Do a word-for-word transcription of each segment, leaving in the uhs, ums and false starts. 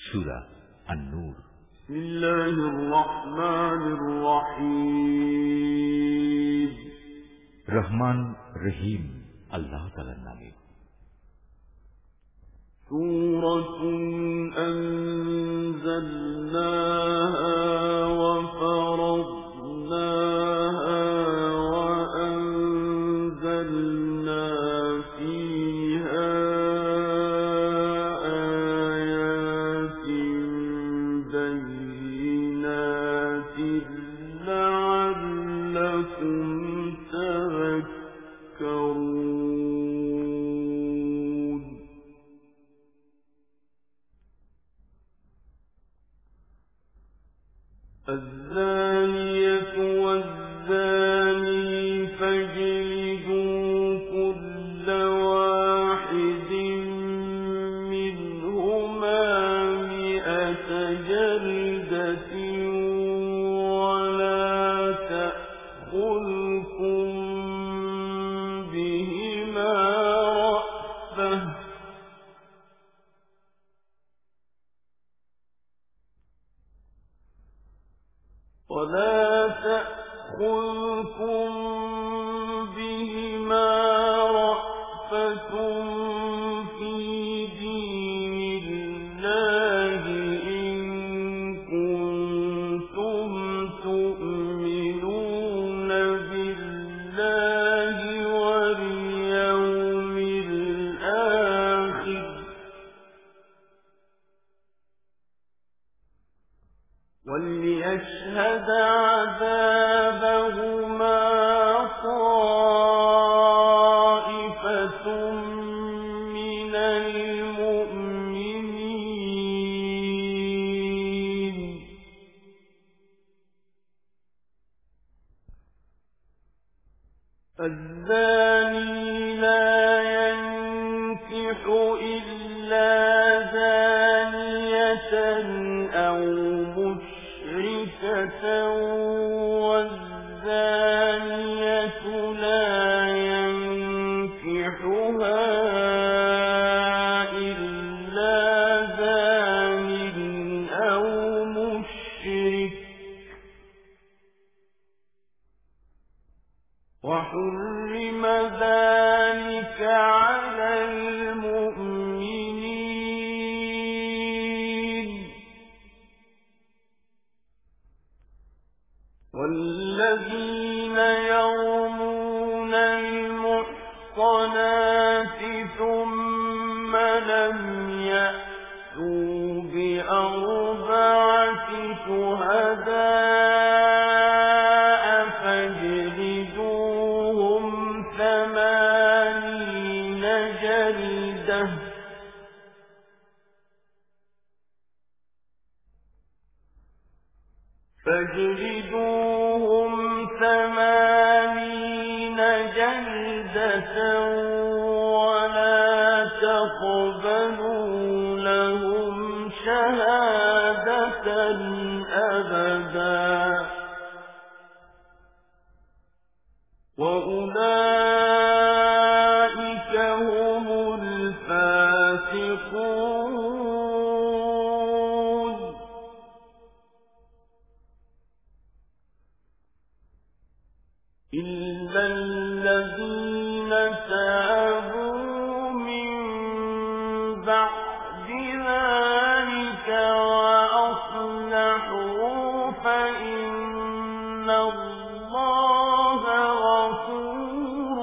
সূরা আন-নূর। বিসমিল্লাহির রহমানির রহিম। রহমান রহিম আল্লাহ তাআলার নামে। সূরাতুন আনজালনাহা ওয়া ফারাদনাহা ওয়া আনজালনা ফীহা আয়াতিন বায়িনাতিন লা'আল্লাকুম তাযাক্কারুন। الزانية والزاني فاجلدوا كل واحد منهما مئة جلدة ولا تأخذكم بهما رأفة ولا تأخذكم بهما رأفة في دين الله إن كنتم تؤمنون بالله واليوم الآخر وليشهد عذابهما طائفة من المؤمنين. الزاني لا ينكح إلا زانية أو مشركة والزانية لا ينكحها إلا زان أو مشرك وحرم ذلك على المؤمنين. والذين يرمون المحصنات ثم لم يأتوا بأربعة شهداء فاجلدوهم ثمانين جلدة فاجلدوهم ثمانين جلدة ولا تقبلوا لهم شهادة أبدا وأولئك هم الفاسقون. إلا الذين تابوا من بعد ذلك وأصلحوا فإن الله غفور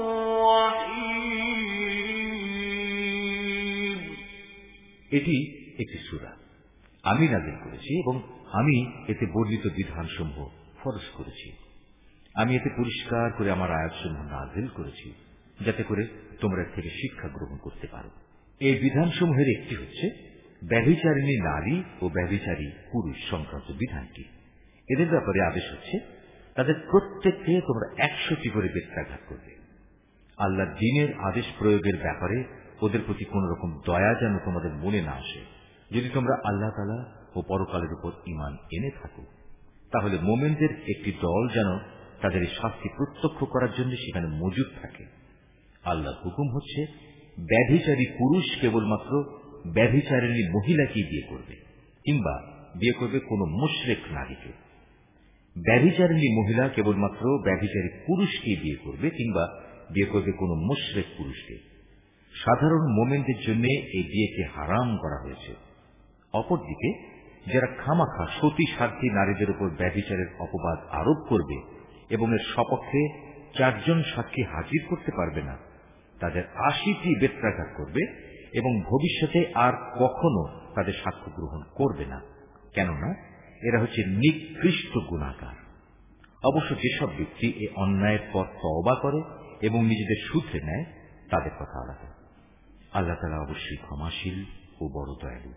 رحيم. এটি একটি সূরা, আমি নাযিল করেছি এবং আমি এতে বর্ণিত বিধানসমূহ ফরজ করেছি। আমি এতে পরিষ্কার করে আমার আয়াতসমূহ নাযিল করেছি যাতে করে তোমরা থেকে শিক্ষা গ্রহণ করতে পারো। এই বিধানসমূহের একটি হচ্ছে ব্যভিচারিণী নারী ও ব্যভিচারী পুরুষ সংক্রান্ত বিধানটি। এদের ব্যাপারে আদেশ হচ্ছে তাদের প্রত্যেককে তোমরা একশোটি করে বেত্রাঘাত করবে। আল্লাহর দ্বীনের আদেশ প্রয়োগের ব্যাপারে ওদের প্রতি কোন রকম দয়া যেন তোমাদের মনে না আসে। যদি তোমরা আল্লাহ তাআলা ও পরকালের উপর ঈমান এনে থাকো তাহলে মুমিনদের একটি দল যেন তাদের শাস্তি প্রত্যক্ষ করার জন্য সেখানে মজুদ থাকে। আল্লাহর হুকুম হচ্ছে ব্যভিচারী পুরুষ কেবলমাত্র ব্যভিচারিণী মহিলাকে বিয়ে করবে, কিংবা বিয়ে করবে কোনো মুশরিক নারীকে। ব্যভিচারিণী মহিলা কেবলমাত্র ব্যভিচারী পুরুষকে বিয়ে করবে, কিংবা বিয়ে করবে কোনো মুশরিক পুরুষকে। সাধারণ মোমেনদের জন্য এই বিয়েকে হারাম করা হয়েছে। অপরদিকে যারা খামাখা সতী সাধ্বী নারীদের উপর ব্যভিচারের অপবাদ আরোপ করবে এবং এর সপক্ষে চারজন সাক্ষী হাজির করতে পারবে না, তাদের আশিটি বেত্রাঘাত করবে এবং ভবিষ্যতে আর কখনো তাদের সাক্ষ্য গ্রহণ করবে না, কেননা এরা হচ্ছে নিকৃষ্ট গুনাহগার। অবশ্য যেসব ব্যক্তি এই অন্যায়ের পর তওবা করে এবং নিজেদের শুধরে নেয়, তাদের কথা আলাদা। আল্লাহ তাআলা অবশ্যই ক্ষমাশীল ও বড় দয়ালু।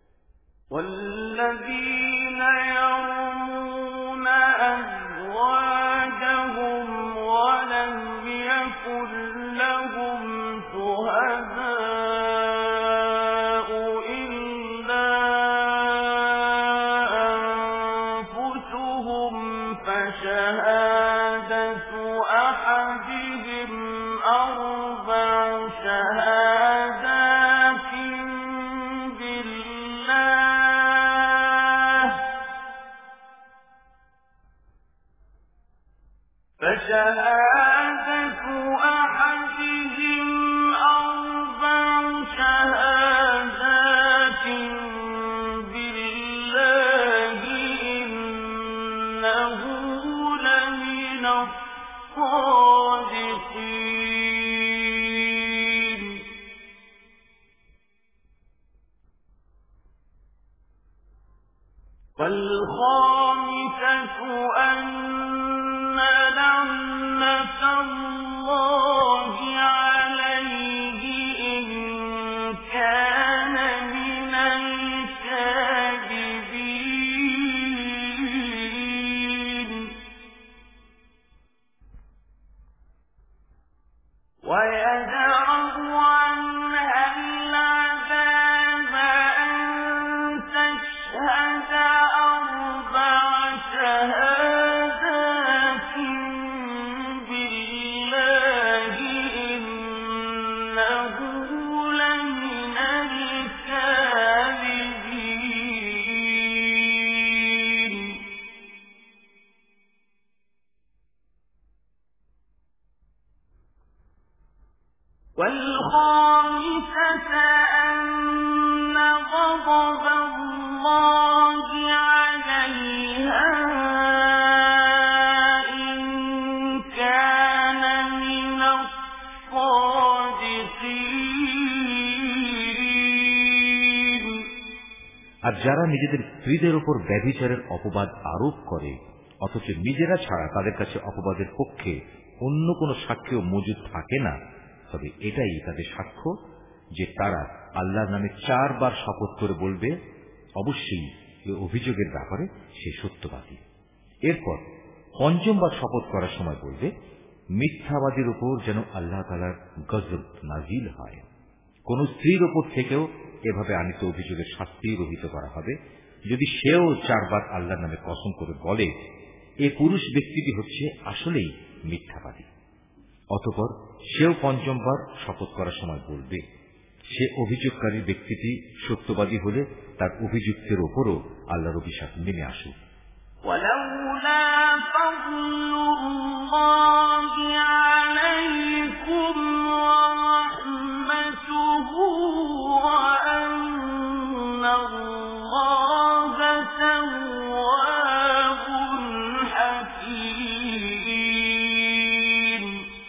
والذين يرمون أزواجهم ولم يكن لهم شهداء إلا أنفسهم فشهادة أحدهم أربع شهادات بالله فشهادة أحدهم أربع شهادات بالله إنه لمن الصادقين. والخامسة أن لعنة الله عليه إن كان من الكاذبين. ويدرأ عنها العذاب أن تشهد أربع شهادات بالله إنه لمن الكاذبين. والخامسة أن غضب الله عليها إن كان من الصادقين. আর যারা নিজেদের স্ত্রীদের উপর ব্যভিচারের অপবাদ আরোপ করে অথচ নিজেরা ছাড়া তাদের কাছে অপবাদের পক্ষে অন্য কোন সাক্ষ্য মজুদ থাকে না, তবে এটাই তাদের সাক্ষ্য যে তারা আল্লাহর নামে চারবার শপথ করে বলবে অবশ্যই এই অভিযোগের ব্যাপারে সে সত্যবাদী। এরপর পঞ্চমবার শপথ করার সময় বলবে মিথ্যাবাদীর উপর যেন আল্লাহ তাআলার গজব নাজিল হয়। কোন স্ত্রীর উপর থেকেও এভাবে আনিত অভিযোগের শাস্তি রহিত করা হবে যদি সেও চারবার আল্লাহর নামে কসম করে বলে এই পুরুষ ব্যক্তিটি হচ্ছে আসলেই মিথ্যাবাদী। অতঃপর সেও পঞ্চমবার শপথ করার সময় বলবে সে অভিযোগকারী ব্যক্তিটি সত্যবাদী হলে তার অভিযুক্তের উপরও আল্লাহর অভিশাপ নেমে আসুক। ولولا فضل الله عليكم ورحمته وأن الله تواب حكيم.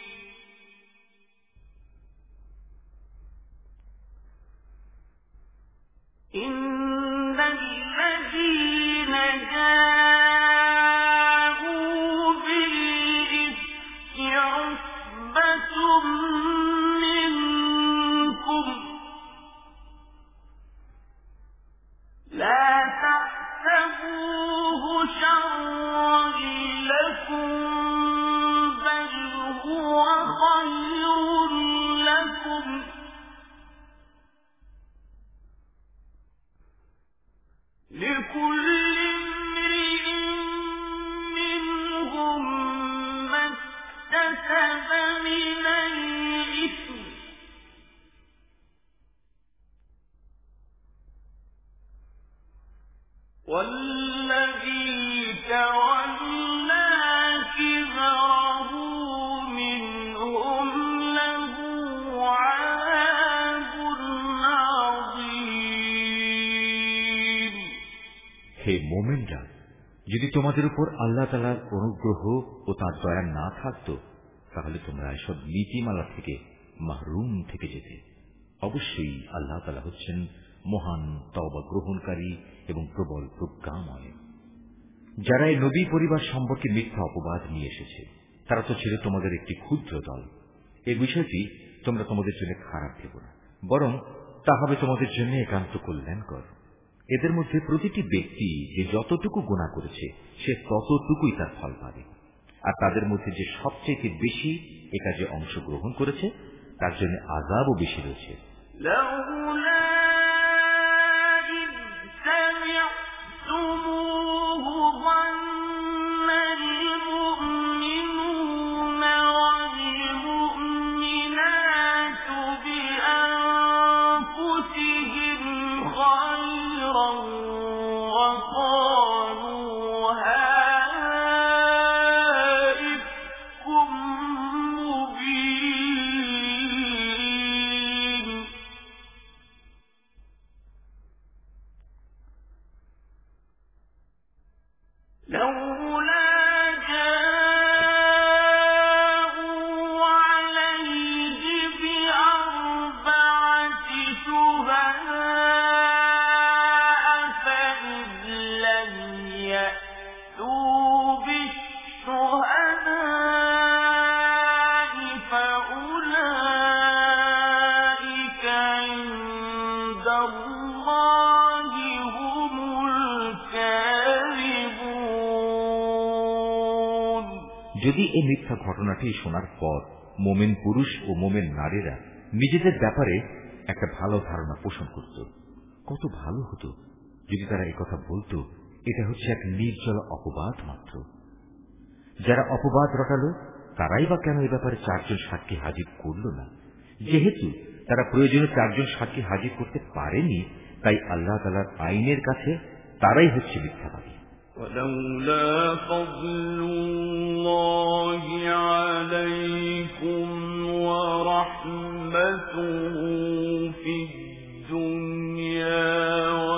إن الذين جاءوا بالإفك عصبة منكم لا تحسبوه شرا لكم بل هو خير لكم والذي تولى كبره منهم له عذاب عظيم। হে মুমিনরা, যদি তোমাদের উপর আল্লাহ তাআলার অনুগ্রহ ও তাঁর দয়া না থাকত, তাহলে তোমরা এসব নীতিমালা থেকে মাহরুম থেকে যেতে। অবশ্যই আল্লাহ তাআলা হচ্ছেন মহান তওবা গ্রহণকারী এবং প্রবল প্রজ্ঞাময়। যারা এই নবী পরিবার সম্পর্কে মিথ্যা অপবাদ নিয়ে এসেছে, তারা তো ছিল তোমাদের একটি ক্ষুদ্র দল। এই বিষয়টি তোমরা তোমাদের জন্য খারাপ ভেবো না, বরং তা হবে তোমাদের জন্য একান্ত কল্যাণকর। এদের মধ্যে প্রতিটি ব্যক্তি যে যতটুকু গুনাহ করেছে সে ততটুকুই তার ফল পাবে, আর তাদের মধ্যে যে সবচেয়ে বেশি এ কাজে অংশগ্রহণ করেছে তার জন্য আযাবও বেশি রয়েছে। যদি এই মিথ্যা ঘটনাটি শোনার পর মোমেন পুরুষ ও মোমেন নারীরা নিজেদের ব্যাপারে একটা ভালো ধারণা পোষণ করত, কত ভালো হতো যদি তারা এই কথা বলতো এটা হচ্ছে এক নির্জল অপবাদ মাত্র। যারা অপবাদ রটালো তারাই বা কেন এই ব্যাপারে চারজন সাক্ষী হাজির করল না? যেহেতু তারা প্রয়োজনে চারজন সাক্ষী হাজির করতে পারেনি, তাই আল্লাহ তাআলার আইনের কাছে তারাই হচ্ছে মিথ্যাবাদী। ولولا فضل الله عليكم ورحمته في الدنيا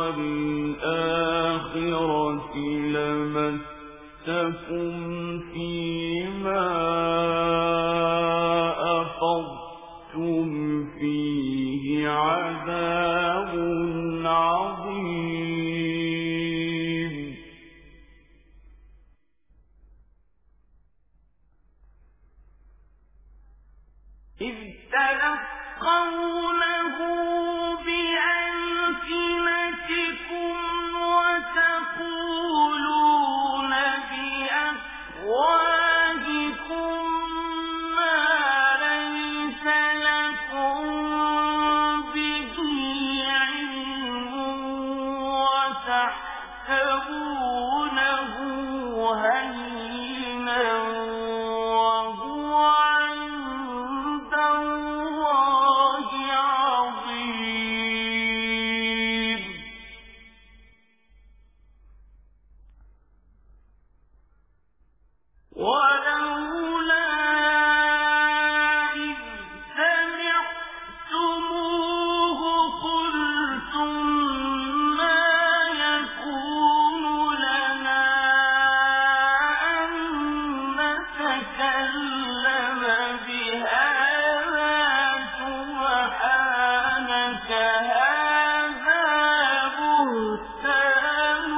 والآخرة لمسكم فيما أفضتم فيه عذاب عظيم। إذ تلقونه بألسنتكم وتقولون بأفواهكم ما ليس لكم به علم وتحسبونه هينا وهو عند الله عظيم। ولولا إذ سمعتموه قلتم ما يكون لنا أن نتكلم بهذا سبحانك هذا بهتان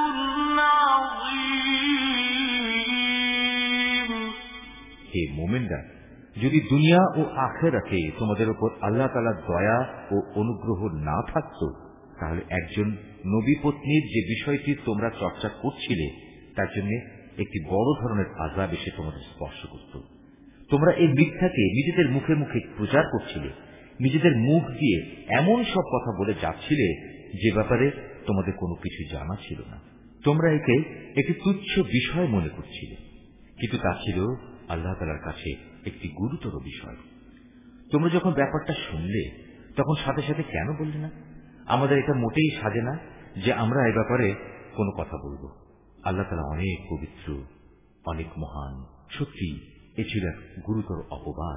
عظيم। হে মুমিনরা, যদি দুনিয়া ও আখিরাতে তোমাদের উপর আল্লাহ তাআলার দয়া ও অনুগ্রহ না থাকত, তাহলে একজন নবী পত্নীর যে বিষয়টি তোমরা চর্চা করছিলে তার জন্য একটি বড় ধরনের আযাব এসে তোমাদের স্পর্শ করত। তোমরা এই মিথ্যাকে নিজেদের মুখে মুখে প্রচার করছিলে, নিজেদের মুখ দিয়ে এমন সব কথা বলে যাচ্ছিলে যে ব্যাপারে তোমাদের কোনো কিছু জানা ছিল না। তোমরা একে একটি তুচ্ছ বিষয় মনে করছিলে, কিন্তু তা ছিল আল্লাহ তাআলার কাছে একটি গুরুতর বিষয়। তোমরা যখন ব্যাপারটা শুনলে তখন সাথে সাথে কেন বললে না, আমাদের এটা মোটেই সাজে না যে আমরা এই ব্যাপারে কোন কথা বলবো। আল্লাহ তাআলা অনেক পবিত্র, অনেক মহান। সত্যি এ ছিল এক গুরুতর অপবাদ।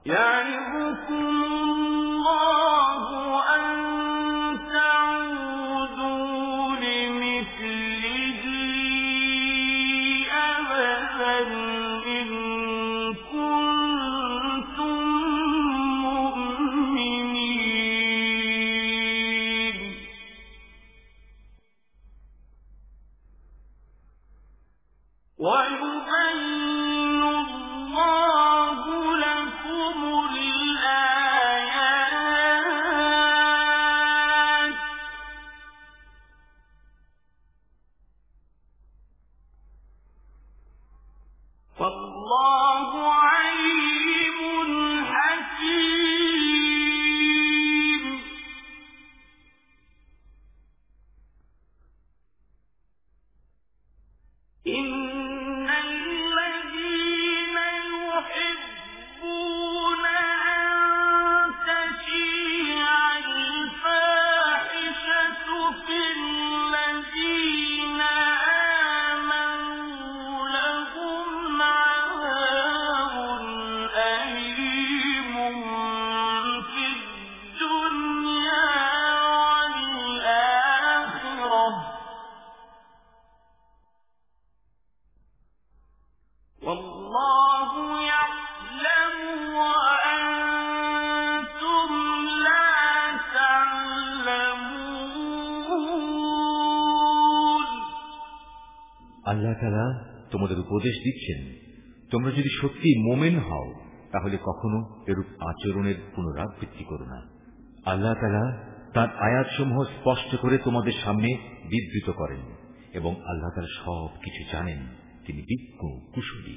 আল্লাহ তাআলা তোমাদের উপদেশ দিচ্ছেন, তোমরা যদি সত্যি মুমিন হও তাহলে কখনো এরূপ আচরণের পুনরাবৃত্তি করো না। আল্লাহ তাআলা তার আয়াতসমূহ স্পষ্ট করে তোমাদের সামনে বিবৃত করেন এবং আল্লাহ তাআলা সব কিছু জানেন, তিনি বিজ্ঞ কুশলী।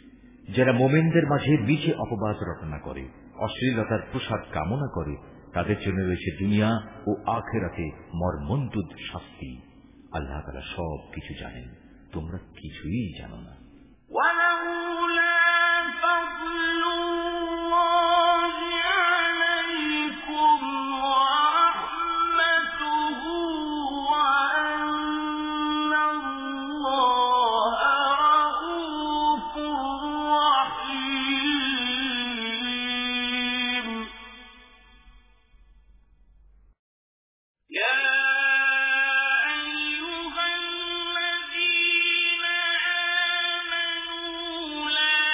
যারা মুমিনদের মাঝে মিছে অপবাদ রটনা করে, অশ্লীলতার প্রসাদ কামনা করে, তাদের জন্য রয়েছে দুনিয়া ও আখিরাতে মর্মন্তুদ শাস্তি। আল্লাহ তাআলা সব কিছু জানেন, তোমরা কিছুই জানো না। لا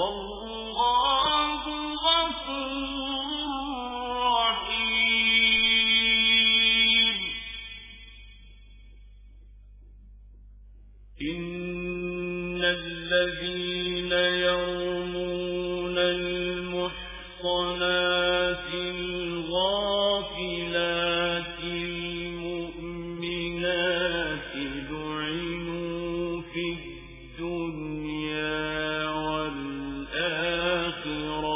والله غفور رحيم إن الذين يرمون المحصنات الغافلات المؤمنات لعنوا في الدنيا والآخرة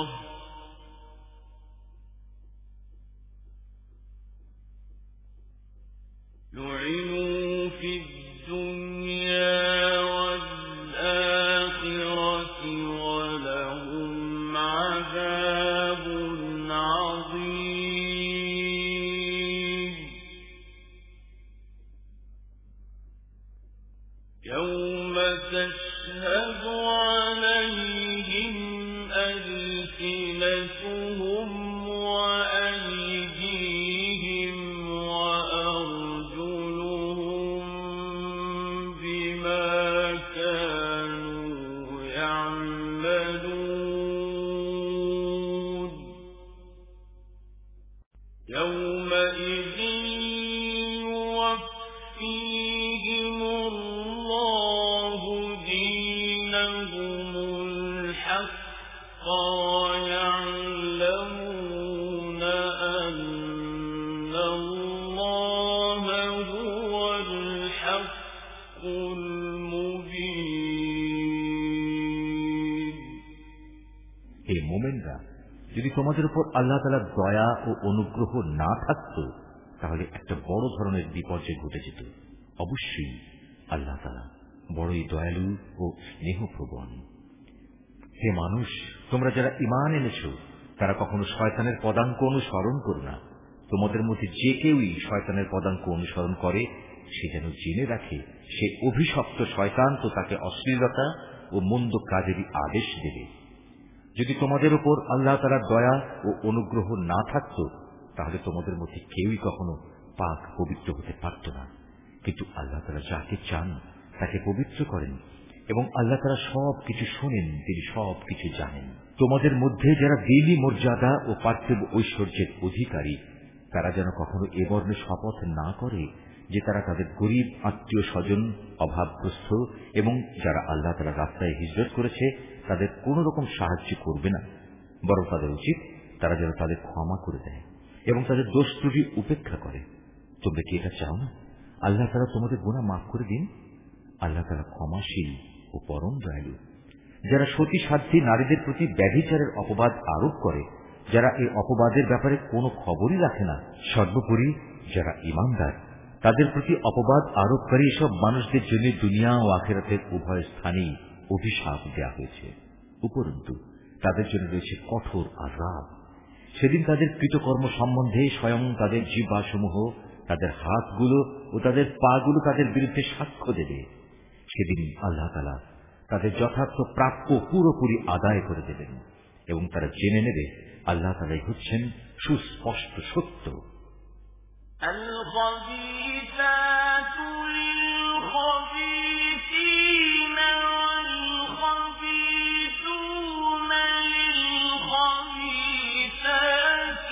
لعنوا في الدنيا والآخرة ولهم عذاب عظيم يوم تشهد عليهم ألسنتهم وأيديهم وأرجلهم بما كانوا يعملون يومئذ يوفيهم الله دينهم الحق ويعلمون أن الله هو الحق المبين হে মুমিনরা, যদি তোমাদের উপর আল্লাহ তাআলার দয়া ও অনুগ্রহ না থাকত তাহলে একটা বড় ধরনের বিপর্যয় ঘটে যেত। অবশ্যই আল্লাহ তাআলা বড়ই দয়ালু ও স্নেহপ্রবণ। হে মানুষ, তোমরা যারা ঈমান এনেছো তারা কখনো শয়তানের পদাঙ্ক অনুসরণ করো না। তোমাদের মধ্যে যে কেউই শয়তানের পদাঙ্ক অনুসরণ করে সে যেন জেনে রাখে সে অভিশপ্ত শয়তান তো তাকে অশ্লীলতা ও মন্দ কাজেরই আদেশ দেবে। যদি তোমাদের উপর আল্লাহ তাআলার দয়া ও অনুগ্রহ না থাকত তাহলে তোমাদের মধ্যে কেউই কখনো পাক পবিত্র হতে পারত না। কিন্তু আল্লাহ তাআলা যাকে চান তাকে পবিত্র করেন এবং আল্লাহ তাআলা সব কিছু শোনেন, তিনি সব কিছু জানেন। তোমাদের মধ্যে যারা দিনী মর্যাদা ও পার্থিব ঐশ্বর্যের অধিকারী তারা যেন কখনো এ বর্ণে শপথ না করে যে তারা তাদের গরিব আত্মীয় স্বজন, অভাবগ্রস্ত এবং যারা আল্লাহ তাআলার রাস্তায় হিজরত করেছে তাদের কোন রকম সাহায্য করবে না, বরং তাদের উচিত তারা যেন তাদের ক্ষমা করে দেয় এবং তাদের দোষ ত্রুটি উপেক্ষা করে। তোমরা কি এটা চাও না আল্লাহ তাআলা তোমাদের গুনাহ মাফ করে দিন? আল্লাহ তাআলা ক্ষমাশীল ও পরম দয়ালু। যারা সতী সাধ্বী নারীদের প্রতি ব্যভিচারের অপবাদ আরোপ করে, যারা এই অপবাদের ব্যাপারে কোনো খবরই রাখে না, সর্বোপরি যারা ঈমানদার তাদের প্রতি অপবাদ আরোপকারী এসব মানুষদের জন্য দুনিয়া ও আখিরাতের উভয় স্থানেই অভিশাপ দেওয়া হয়েছে। উপরন্তু তাদের জন্য রয়েছে কঠোর আযাব। সেদিন তাদের কৃতকর্ম সম্বন্ধে স্বয়ং তাদের জিহ্বাসমূহ, তাদের হাতগুলো ও তাদের পাগুলো তাদের বিরুদ্ধে সাক্ষ্য দেবে। সেদিন আল্লাহ তাআলা তাদের যথার্থ প্রাপ্য পুরোপুরি আদায় করে দেবেন এবং তারা জেনে নেবে আল্লাহ তাআলাই হচ্ছেন সুস্পষ্ট সত্য। الخبيثات للخبيثين والخبيثون للخبيثات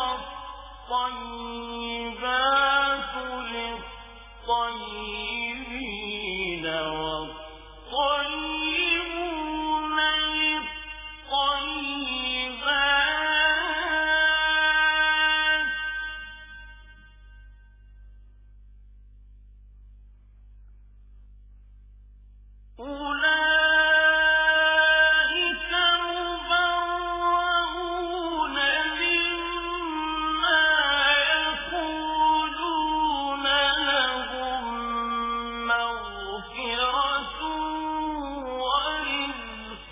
والطيبات للطيبين والطيبون للطيبات أولئك مبرؤون مما يقولون لهم مغفرة ورزق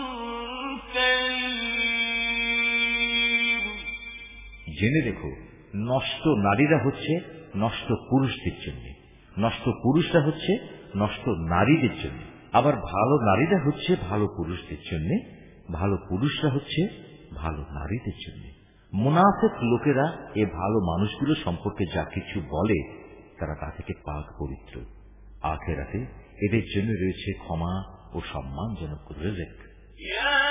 كريم। জেনে রেখো, নষ্ট নারীরা হচ্ছে নষ্ট পুরুষদের জন্য, নষ্ট পুরুষরা হচ্ছে নষ্ট নারীদের জন্য, আবার ভালো নারীরা হচ্ছে ভালো পুরুষদের জন্য, ভালো পুরুষরা হচ্ছে ভালো নারীদের জন্য। মুনাফিক লোকেরা এ ভালো মানুষগুলো সম্পর্কে যা কিছু বলে তারা তা থেকে পাক পবিত্র। আখিরাতে এদের জন্য রয়েছে ক্ষমা ও সম্মানজনক রিজিক। يا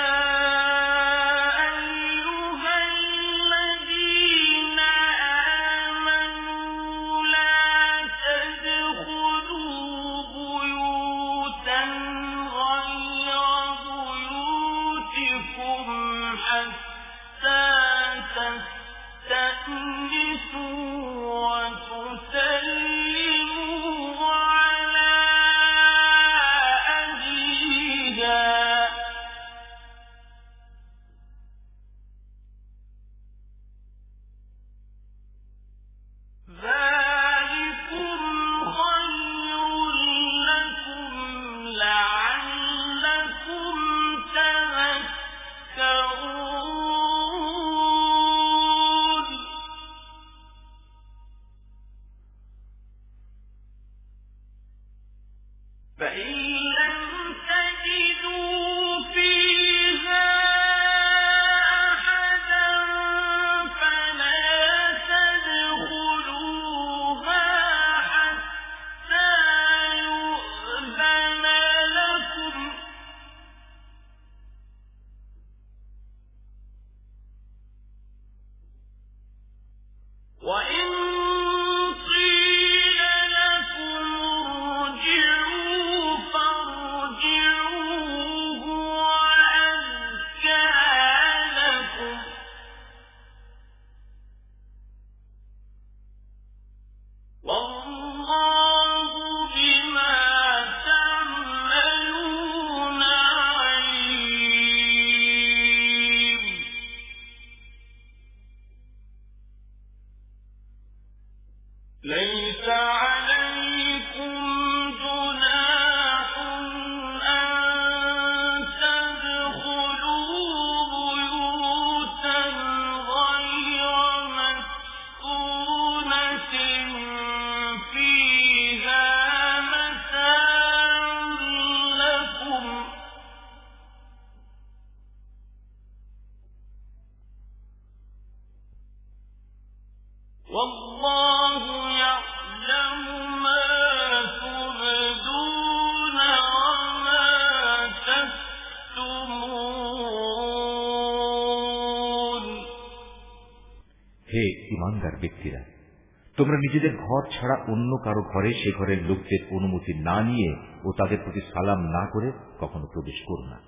হে ঈমানদার ব্যক্তিরা, তোমরা নিজেদের ঘর ছাড়া অন্য কারো ঘরে সে ঘরের লোকদের অনুমতি না নিয়ে ও তাদের প্রতি সালাম না করে কখনো প্রবেশ করো না।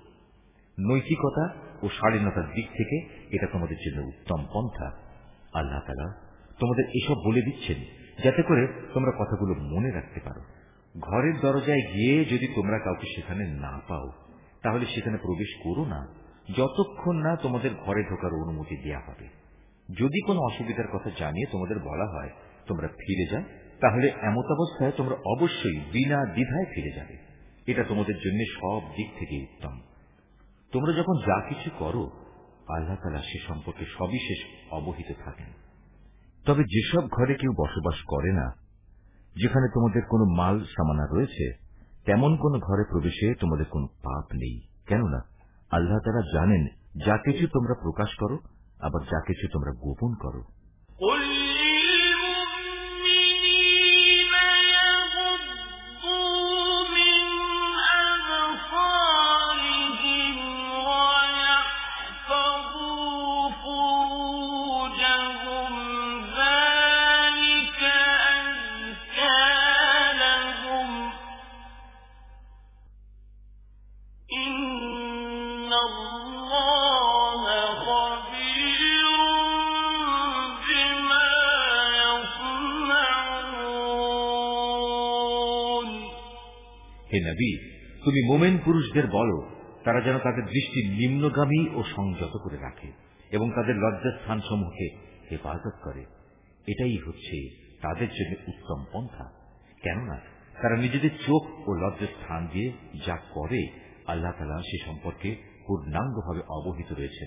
নৈতিকতা ও শালীনতার দিক থেকে এটা তোমাদের জন্য উত্তম পন্থা। আল্লাহ তাআলা তোমাদের এসব বলে দিচ্ছেন যাতে করে তোমরা কথাগুলো মনে রাখতে পারো। ঘরের দরজায় গিয়ে যদি তোমরা কাউকে সেখানে না পাও তাহলে সেখানে প্রবেশ করো না যতক্ষণ না তোমাদের ঘরে ঢোকার অনুমতি দেয়া হবে। যদি কোনো অসুবিধার কথা জানিয়ে তোমাদের বলা হয় তোমরা ফিরে যাও, তাহলে এমত অবস্থায় তোমরা অবশ্যই বিনা দ্বিধায় ফিরে যাবে। এটা তোমাদের জন্য সব দিক থেকে উত্তম। তোমরা যখন যা কিছু করো আল্লাহ তাআলা সে সম্পর্কে সবিশেষ অবহিত থাকেন। তবে যেসব ঘরে কেউ বসবাস করে না, যেখানে তোমাদের কোনো মাল সামানা রয়েছে, তেমন কোন ঘরে প্রবেশে তোমাদের কোনো পাপ নেই, কেননা আল্লাহ তাআলা জানেন যা কিছু তোমরা প্রকাশ করো আবার যা কিছু তোমরা গোপন করো। হে নবী, তুমি মোমেন পুরুষদের বলো তারা যেন তাদের দৃষ্টি নিম্নগামী ও সংযত করে রাখে এবং তাদের লজ্জাস্থান সমূহকে হেফাজত করে। এটাই হচ্ছে তাদের জন্য উত্তম পন্থা, কেননা তারা নিজেদের চোখ ও লজ্জাস্থান দিয়ে যা করে আল্লাহ তাআলা সে সম্পর্কে পূর্ণাঙ্গভাবে অবহিত রয়েছেন।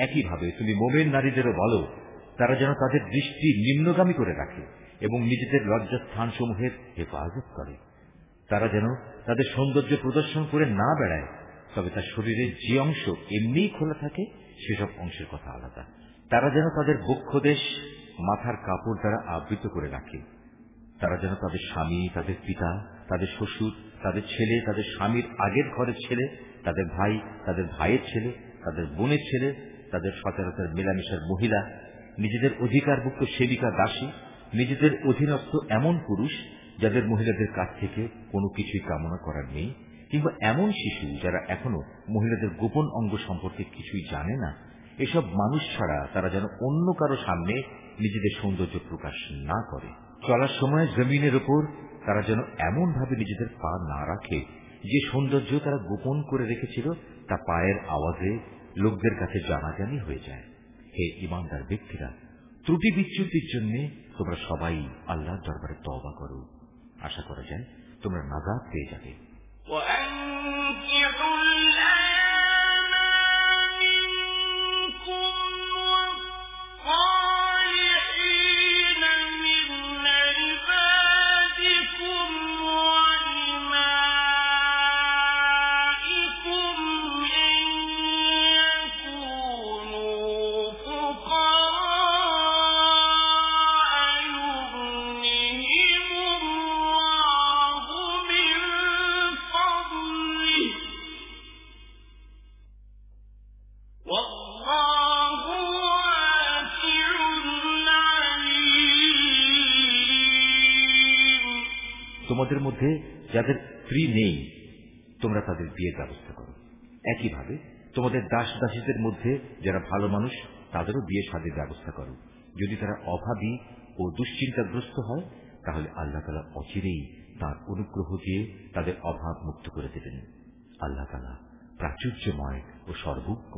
একইভাবে তুমি মোমেন নারীদেরও বলো তারা যেন তাদের দৃষ্টি নিম্নগামী করে রাখে এবং নিজেদের লজ্জাস্থানসমূহের হেফাজত করে। তারা যেন তাদের সৌন্দর্য প্রদর্শন করে না বেড়ায়, তবে তার শরীরের যে অংশ এমনিই খোলা থাকে সেসব অংশের কথা আলাদা। তারা যেন তাদের বক্ষদেশ মাথার কাপড় দ্বারা আবৃত করে রাখে। তারা যেন তাদের স্বামী, তাদের পিতা, তাদের শ্বশুর, তাদের ছেলে, তাদের স্বামীর আগের ঘরের ছেলে, তাদের ভাই, তাদের ভাইয়ের ছেলে, তাদের বোনের ছেলে, তাদের সচরাচর মেলামেশার মহিলা, নিজেদের অধিকারভুক্ত সেবিকা দাসী, নিজেদের অধীনস্থ এমন পুরুষ যাদের মহিলাদের কাছ থেকে কোনো কিছুই কামনা করার নেই, কিংবা এমন শিশু যারা এখনো মহিলাদের গোপন অঙ্গ সম্পর্কে কিছুই জানে না, এসব মানুষ ছাড়া তারা যেন অন্য কারো সামনে নিজেদের সৌন্দর্য প্রকাশ না করে। চলার সময় জমিনের উপর তারা যেন এমন ভাবে নিজেদের পা না রাখে যে সৌন্দর্য তারা গোপন করে রেখেছিল তা পায়ের আওয়াজে লোকদের কাছে জানাজানি হয়ে যায়। হে ঈমানদার ব্যক্তিরা, ত্রুটি বিচ্যুতির জন্য তোমরা সবাই আল্লাহর দরবারে তওবা করো। আশা করা যায় তোমরা নাজাত পেয়ে যাবে। তোমাদের মধ্যে যাদের স্ত্রী নেই তোমরা তাদের বিয়ের ব্যবস্থা করো। একইভাবে তোমাদের দাস দাসীদের মধ্যে যারা ভালো মানুষ তাদেরও বিয়ে শাদীর ব্যবস্থা করো। যদি তারা অভাবী ও দুশ্চিন্তাগ্রস্ত হয় তাহলে আল্লাহ তাআলা অচিরেই তার অনুগ্রহ দিয়ে তাদের অভাব মুক্ত করে দেবেন। আল্লাহ তাআলা প্রাচুর্যময় ও সর্বজ্ঞ।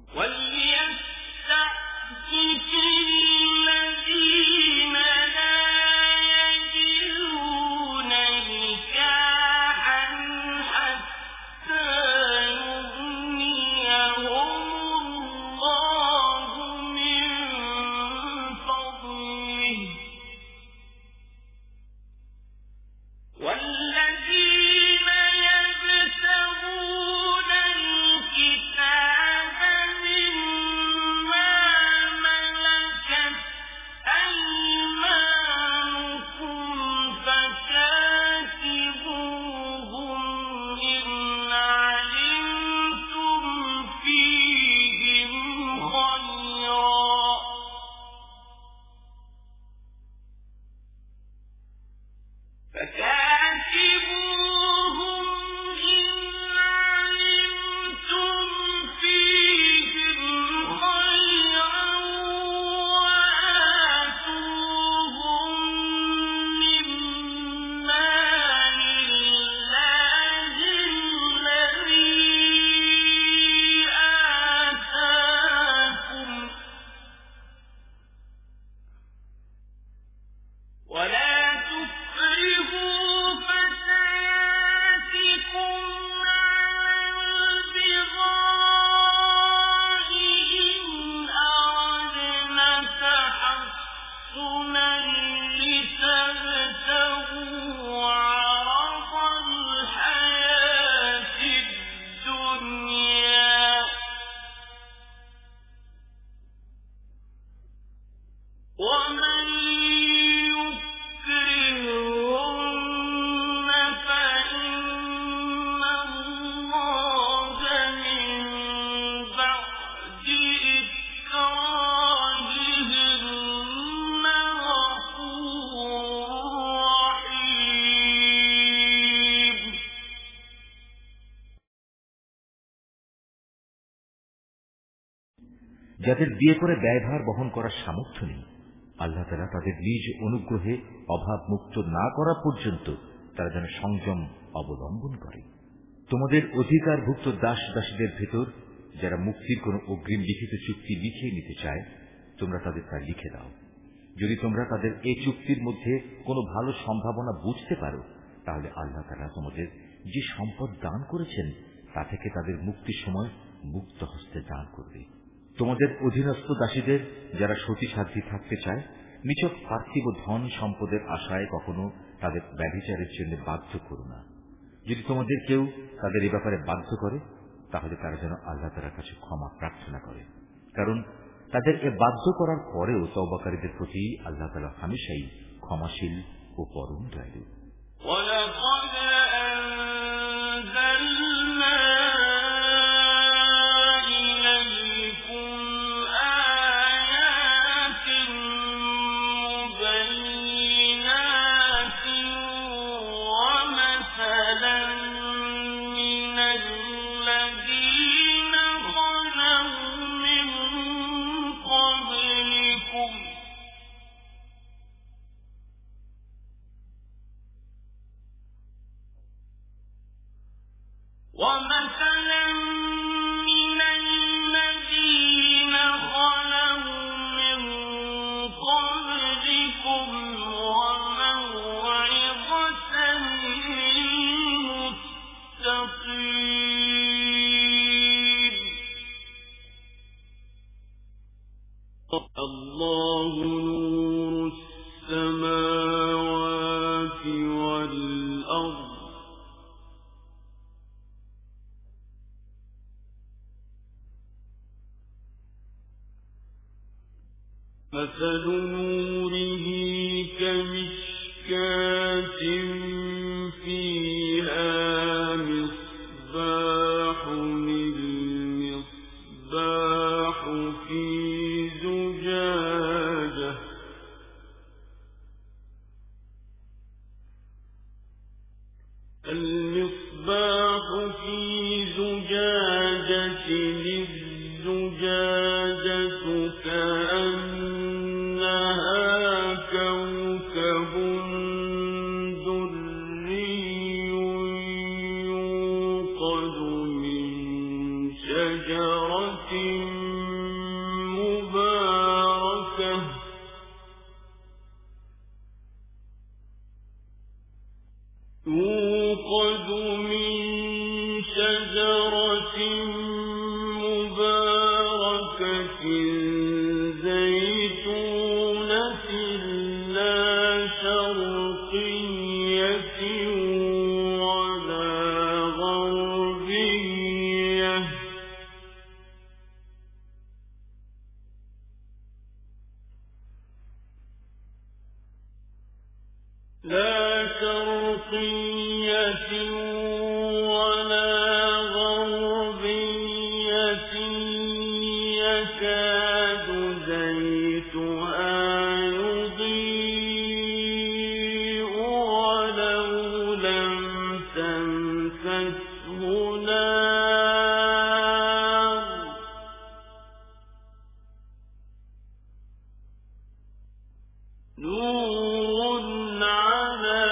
যাদের বিয়ে করে ব্যয়ভার বহন করার সামর্থ্য নেই, আল্লাহ তাআলা তাদের নিজ অনুগ্রহে অভাব মুক্ত না করা পর্যন্ত তারা যেন সংযম অবলম্বন করে। তোমাদের অধিকারভুক্ত দাস দাসীদের ভেতর যারা মুক্তির কোন অগ্রিম লিখিত চুক্তি লিখে নিতে চায় তোমরা তাদের তা লিখে দাও। যদি তোমরা তাদের এই চুক্তির মধ্যে কোনো ভালো সম্ভাবনা বুঝতে পারো তাহলে আল্লাহ তাআলা তোমাদের যে সম্পদ দান করেছেন তা থেকে তাদের মুক্তির সময় মুক্ত হস্তে দান করবে। তোমাদের অধীনস্থ দাসীদের যারা সতী সাধ্যী থাকতে চায়, নিছক পার্থিব ধন সম্পদের আশায় কখনো তাদের ব্যভিচারের জন্য বাধ্য করো না। যদি তোমাদের কেউ তাদের এ ব্যাপারে বাধ্য করে, তাহলে তারা যেন আল্লাহ তাআলার কাছে ক্ষমা প্রার্থনা করে, কারণ তাদের এ বাধ্য করার পরেও তওবাকারীদের প্রতি আল্লাহ তাআলা হামেশাই ক্ষমাশীল ও পরম দয়ালু। ومثلا من الذين خلوا من قبلكم وموعظة للمتقين الله نور السماوات والأرض مثل نوره كمشكاة فيها مصباح المصباح في زجاجة المصباح في زجاجة الزجاجة كأنها كوكب دري يوقد من شجرة مباركة يوقد من شجرة مباركة زيتونة لا شرقية ولا غربية لا شرقية ولا غربية يكاد زيتها يضيء ولو لم تمسسه نار نور على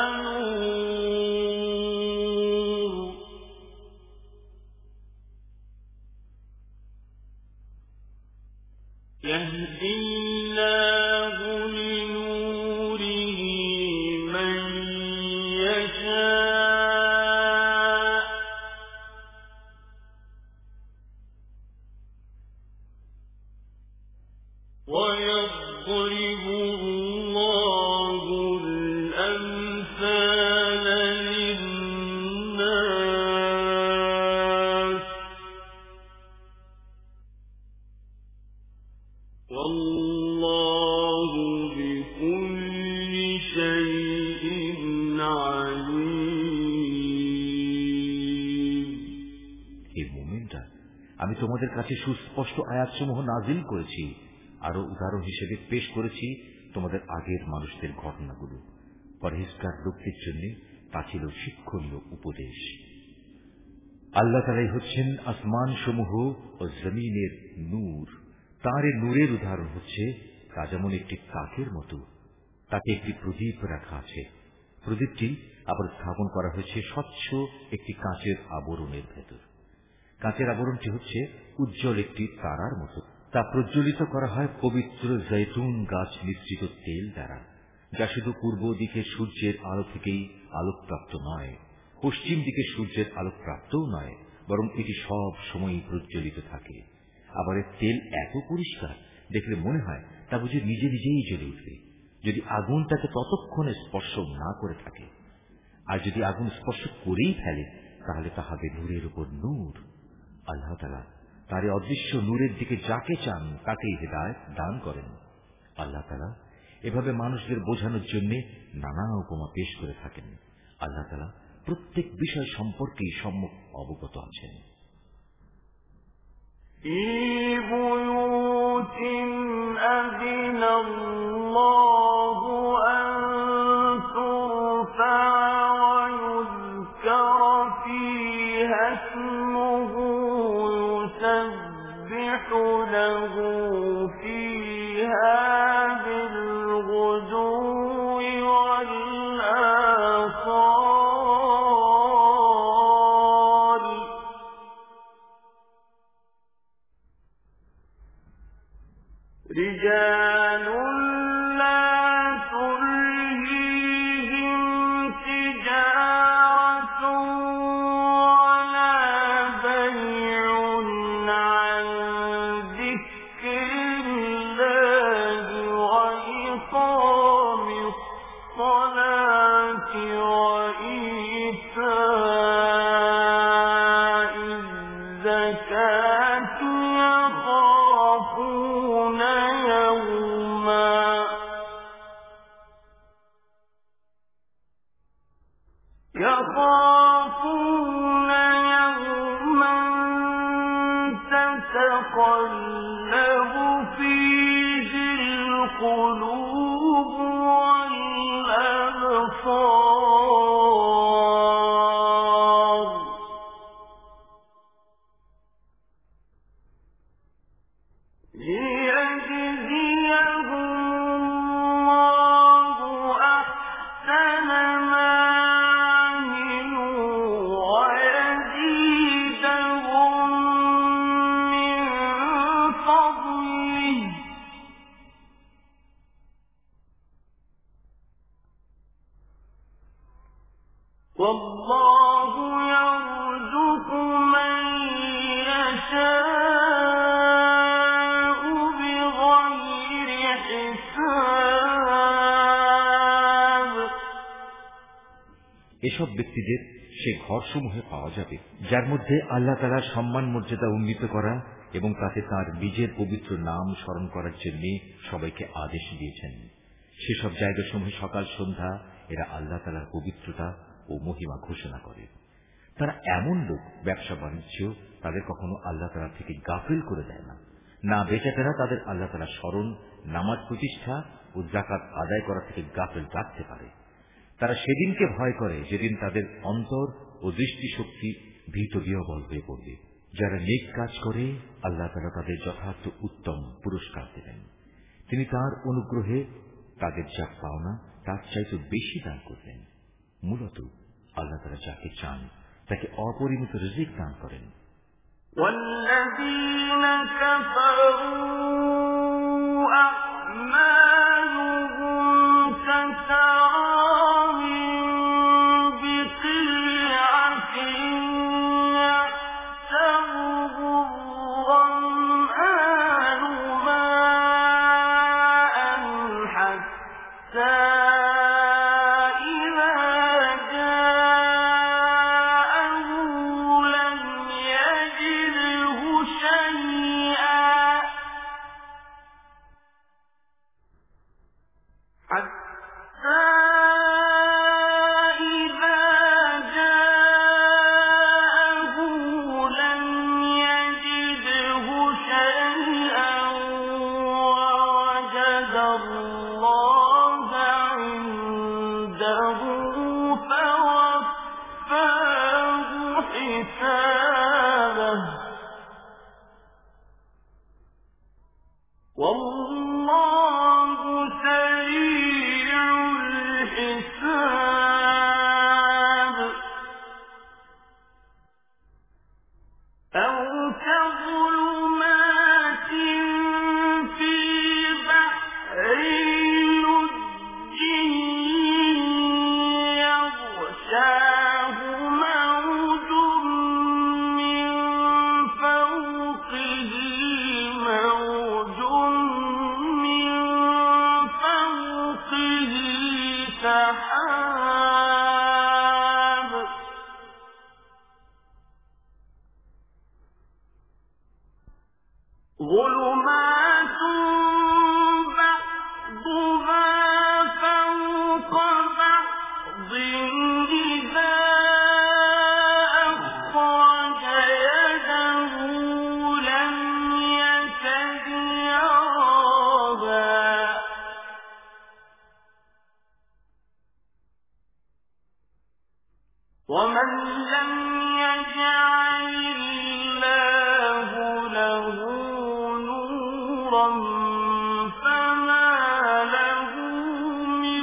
نور يهدي الله لنوره من يشاء ويضرب الله الأمثال للناس والله بكل شيء عليم। হে মুমিনরা, আমি তোমাদের কাছে সুস্পষ্ট আয়াতসমূহ নাজিল করেছি, আরো উদাহরণ হিসেবে পেশ করেছি তোমাদের আগের মানুষদের ঘটনাগুলো। পরহেজগার লোকদের জন্য তা ছিল শিক্ষণীয় উপদেশ। আল্লাহ তাআলাই হচ্ছেন আসমান সমূহ ও জমিনের নূর। তাঁর এই নূরের উদাহরণ হচ্ছে তা যেমন একটি কাকের মতো, তাতে একটি প্রদীপ রাখা আছে। প্রদীপটি আবার স্থাপন করা হয়েছে স্বচ্ছ একটি কাঁচের আবরণের ভেতর। কাঁচের আবরণটি হচ্ছে উজ্জ্বল একটি তারার মতো। তা প্রজ্বলিত করা হয় পবিত্র জৈতুন গাছ মিশ্রিত তেল দ্বারা, যা শুধু পূর্ব দিকে সূর্যের আলো থেকেই আলোকপ্রাপ্ত নয়, পশ্চিম দিকে সূর্যের আলোকপ্রাপ্তও নয়, বরং এটি সব সময় প্রজ্বলিত থাকে। আবার এর তেল এত পরিষ্কার দেখলে মনে হয় তা বুঝি নিজে নিজেই জ্বলে উঠবে, যদি আগুন তাকে ততক্ষণে স্পর্শ না করে থাকে। আর যদি আগুন স্পর্শ করেই ফেলে তাহলে তা হবে নূরের উপর নূর। আল্লাহ তাআলা তার অদৃশ্য নূরের দিকে যাকে চান তাকেই হিদায়াত দান করেন। আল্লাহ তাআলা এভাবে মানুষদের বোঝানোর জন্য নানা উপমা পেশ করে থাকেন। আল্লাহ তাআলা প্রত্যেক বিষয় সম্পর্কেই সম্যক অবগত আছেন। رجال لا تلهيهم تجارة ولا بيع عن ذكر الله وإقام الصلاة وإيتاء الزكاة يخافون يخافون يوما تتقلب فيه القلوب والأبصار ليجزيهم الله أحسن ما والله يرزق من يشاء بغير حساب। এসব ব্যক্তিদের সে ঘরসমূহে পাওয়া যাবে যার মধ্যে আল্লাহ তাআলার সম্মান মর্যাদা উন্নীত করা এবং তাতে তার নিজের পবিত্র নাম স্মরণ করার জন্য সবাইকে আদেশ দিয়েছেন। সেসব জায়গাসমূহে সকাল সন্ধ্যা এরা আল্লাহ তাআলার পবিত্রতা ও মহিমা ঘোষণা করে। তারা এমন লোক, ব্যবসা বাণিজ্য তাদের কখনো আল্লাহ তাআলা থেকে গাফিল করে দেয় না। না বেচাকেরা তাদের আল্লাহ তাআলা স্মরণ, নামাজ প্রতিষ্ঠা ও যাকাত আদায় করা থেকে গাফিল রাখতে পারে। তারা সেদিনকে ভয় করে যেদিন তাদের অন্তর ও দৃষ্টিশক্তি ভীত বিহ্বল হয়ে পড়বে। যারা নেক কাজ করে আল্লাহ তাআলা তাদের যথার্থ উত্তম পুরস্কার দেবেন। তিনি তার অনুগ্রহে তাদের যা পাওনা তার চাইতে বেশি দান করবেন। মূলত আল্লাহ তাআলা যাকে চান তাকে অপরিমিত রিজিক দান করেন। والذين كفروا أعمالهم كسراب بقيعة يحسبه الظمآن ماء حتى موج من فوقه سحاب ظلمات بعضها فوق بعض إذا أخرج يده لم يكد يراها ومن لم يجعل الله له نورا فما له من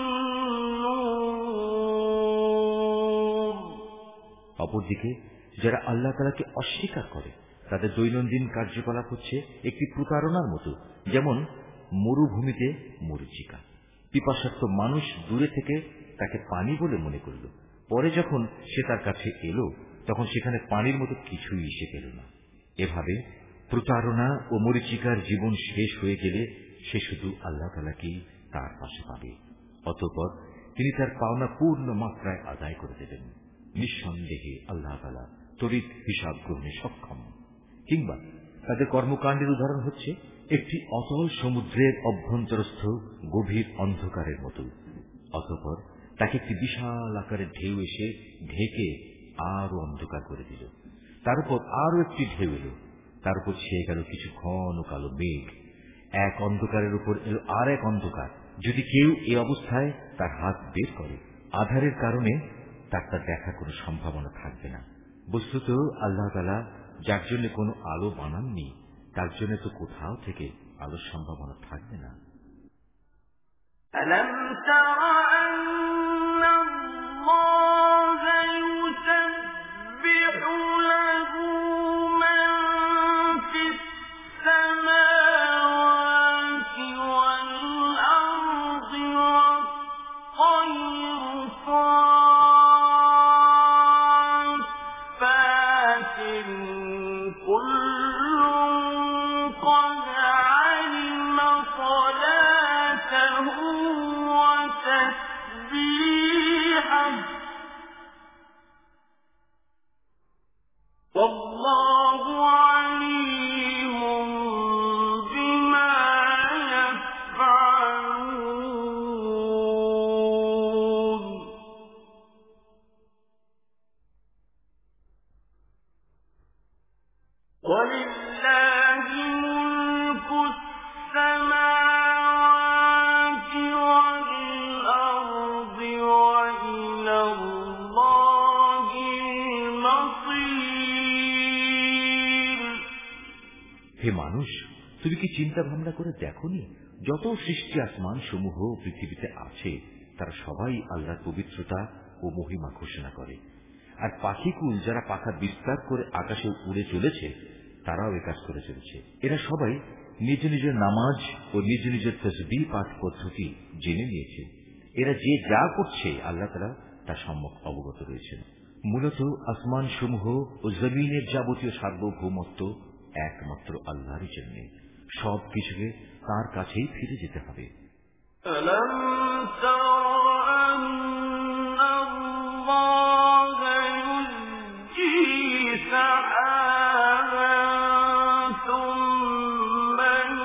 نور। অপরদিকে যারা আল্লাহ তাআলাকে অস্বীকার করে তাদের দৈনন্দিন কার্যকলাপ হচ্ছে একটি প্রতারণার মতো, যেমন মরুভূমিতে মরীচিকা। পিপাসার্ত মানুষ দূরে থেকে তাকে পানি বলে মনে করল, পরে যখন সে তার কাছে এলো তখন সেখানে পানির মতো কিছুই এসে পেল না। এভাবে প্রতারণা ও মরীচিকার জীবন শেষ হয়ে গেলে সে শুধু আল্লাহ তাআলাকেই তার পাশে পাবে। অতঃপর তিনি তার পাওনা পূর্ণ মাত্রায় আদায় করে দেবেন। নিঃসন্দেহে আল্লাহ তাআলা তড়িৎ হিসাব গ্রহণে সক্ষম। কিংবা তাদের কর্মকাণ্ডের উদাহরণ হচ্ছে একটি অতল সমুদ্রের অভ্যন্তরস্থ গভীর অন্ধকারের মতো। অতঃপর তাকে একটি বিশাল আকারের ঢেউ এসে ঢেকে আরো অন্ধকার করে দিল। তার উপর আরো একটি ঢেউ এলো, তার উপর ছেয়ে গেল কিছু ঘন কালো মেঘ। এক অন্ধকারের উপর এলো আর এক অন্ধকার। যদি কেউ এই অবস্থায় তার হাত বের করে, আধারের কারণে তার তা দেখার কোনো সম্ভাবনা থাকবে না। বস্তুত আল্লাহ তাআলা যার জন্য কোনো আলো বানাননি তার জন্য তো কোথাও থেকে আলোর সম্ভাবনা থাকবে না। ألم تر أن الله يسبح له من في السماوات والأرض والطير صافات كل قد علم صلاته وتسبيحه والله عليم بما يفعلون ولله ملك السماوات والأرض وإلى الله المصير। হে মানুষ, তুমি কি চিন্তা ভাবনা করে দেখোনি যত সৃষ্টি আসমান সমূহ পৃথিবীতে আছে তারা সবাই আল্লাহর পবিত্রতা ও মহিমা ঘোষণা করে। আর পাখিকুল যারা পাখা বিস্তার করে আকাশে উড়ে চলেছে তারাও এ কাজ করে চলেছে। এরা সবাই নিজ নিজের নামাজ ও নিজ নিজের তাসবিহ পাঠ পদ্ধতি জেনে নিয়েছে। এরা যে যা করছে আল্লাহ তাআলা তার সম্যক অবগত রয়েছেন। মূলত আসমান সমূহ ও জমিনের যাবতীয় সার্বভৌমত্ব একমাত্র আল্লাহরই জন্য। সব কিছুকে তার কাছেই ফিরে যেতে হবে। ألم تر أن الله يزجي سحابا ثم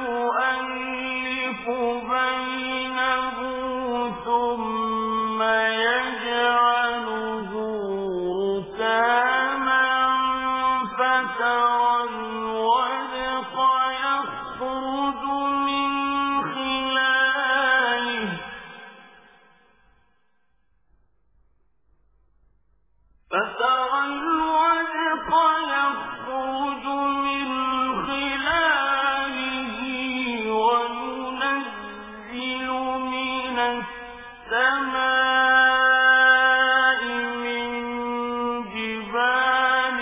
يؤلف بينه ثم يجعله ركاما فترى الودق يخرج من خلاله فترى الودق يخرج من خلاله وينزل من السماء من جبال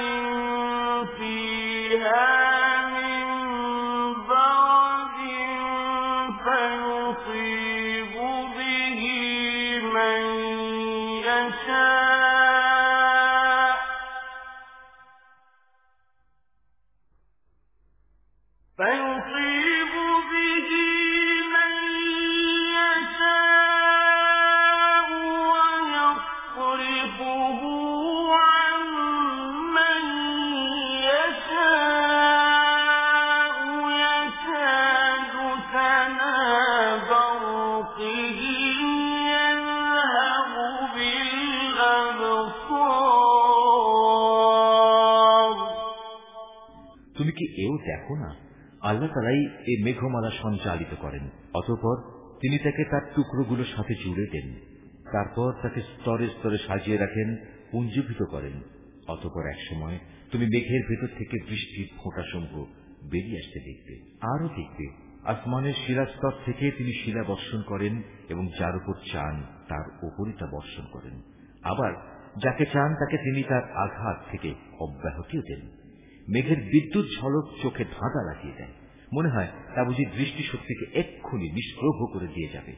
فيها من برد فيصيب به من يشاء فيصيب به من يشاء তুমি কি এও দেখো না, আল্লাহ তাআলাই এই মেঘমালা সঞ্চালিত করেন, অতঃপর তিনি তাকে তার টুকরোগুলোর সাথে জুড়ে দেন, তারপর তাকে স্তরে স্তরে সাজিয়ে রাখেন, পুঞ্জীভূত করেন। অতঃপর একসময় তুমি মেঘের ভেতর থেকে বৃষ্টির ফোঁটাসমূহ বেরিয়ে আসতে দেখবে। আরও দেখবে আসমানের শিলাস্তর থেকে তিনি শিলা বর্ষণ করেন এবং যার উপর চান তার উপরই তা বর্ষণ করেন। আবার যাকে চান তাকে তিনি তার আঘাত থেকে অব্যাহতিও দেন। মেঘের বিদ্যুৎ ঝলক চোখে ধাঁধা লাগিয়ে দেয়, মনে হয় তা বুঝি দৃষ্টি শক্তিকে এক্ষুনি নিষ্প্রভ করে দিয়ে যাবে।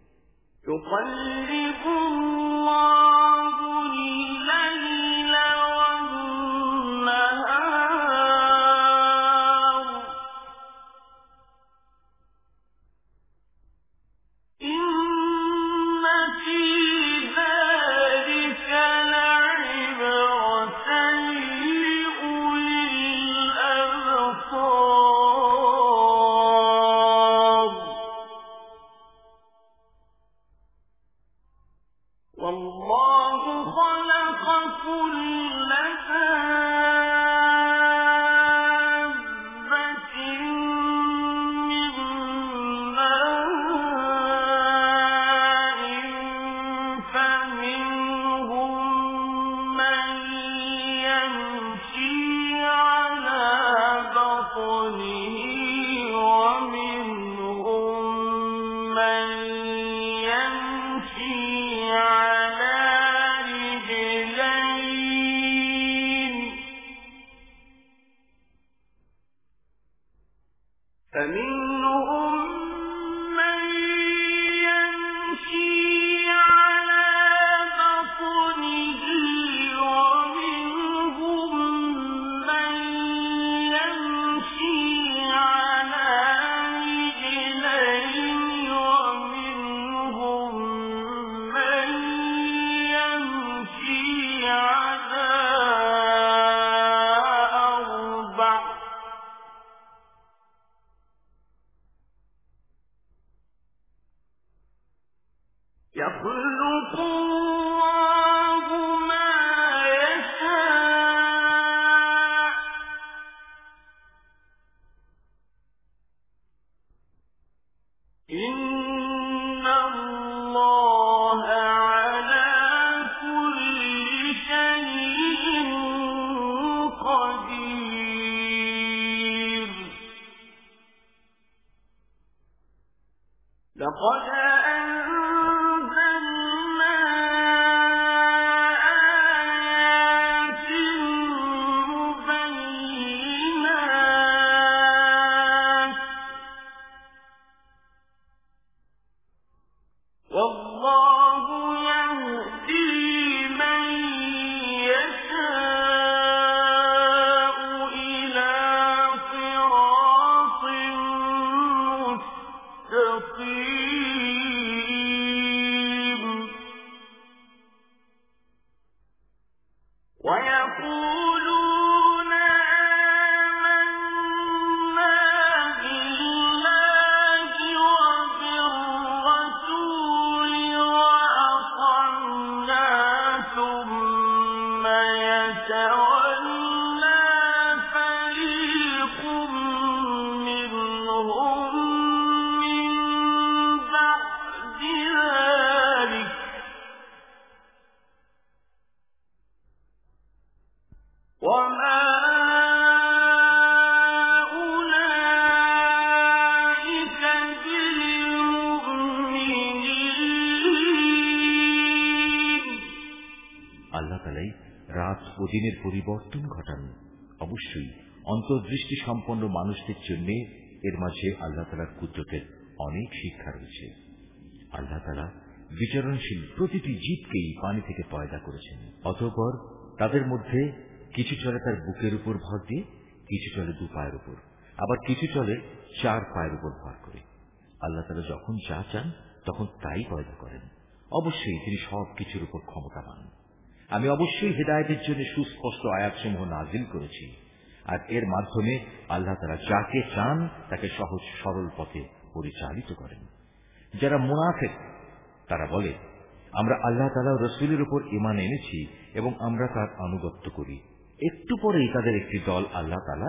দিনের পরিবর্তন ঘটান। অবশ্যই অন্তর্দৃষ্টি সম্পন্ন মানুষদের জন্য এর মাঝে আল্লাহ তাআলার কুদরতের অনেক শিক্ষা রয়েছে। আল্লাহ তাআলা বিচরণশীল প্রতিটি জীবকেই পানি থেকে পয়দা করেছেন, অতঃপর তাদের মধ্যে কিছু চলে তার বুকের উপর ভর দিয়ে, কিছু চলে দু পায়ের উপর, আবার কিছু চলে চার পায়ের উপর ভর করে। আল্লাহ তাআলা যখন যা চান তখন তাই পয়দা করেন। অবশ্যই তিনি সব কিছুর উপর ক্ষমতাবান। আমি অবশ্যই হেদায়েতের জন্য সুস্পষ্ট আয়াতসমূহ নাজিল করেছি, আর এর মাধ্যমে আল্লাহ তাআলা যাকে চান তাকে সহজ সরল পথে পরিচালিত করেন। যারা মুনাফিক তারা বলে, আমরা আল্লাহ তাআলা ও রাসূলের উপর ঈমান এনেছি এবং আমরা তার আনুগত্য করি। একটু পরেই তাদের একটি দল আল্লাহ তাআলা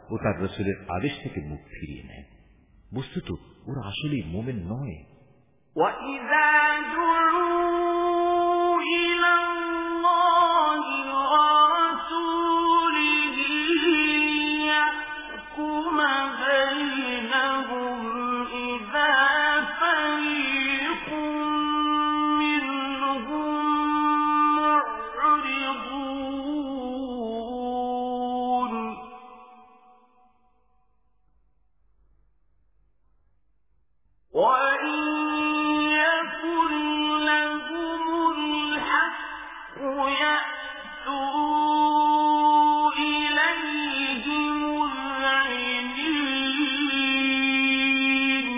ও তার রাসূলের আদেশ থেকে মুখ ফিরিয়ে নেয়। বস্তুত ওরা আসলেই মুমিন নয়। وَإِذَا دُعُوا إِلَى اللَّهِ وَرَسُولِهِ لِيَحْكُمَ بَيْنَهُمْ إِذَا فَرِيقٌ مِّنْهُم مُّعْرِضُونَ وَإِن يَكُن لَّهُمُ الْحَقُّ يَأْتُوا إِلَيْهِ مُذْعِنِينَ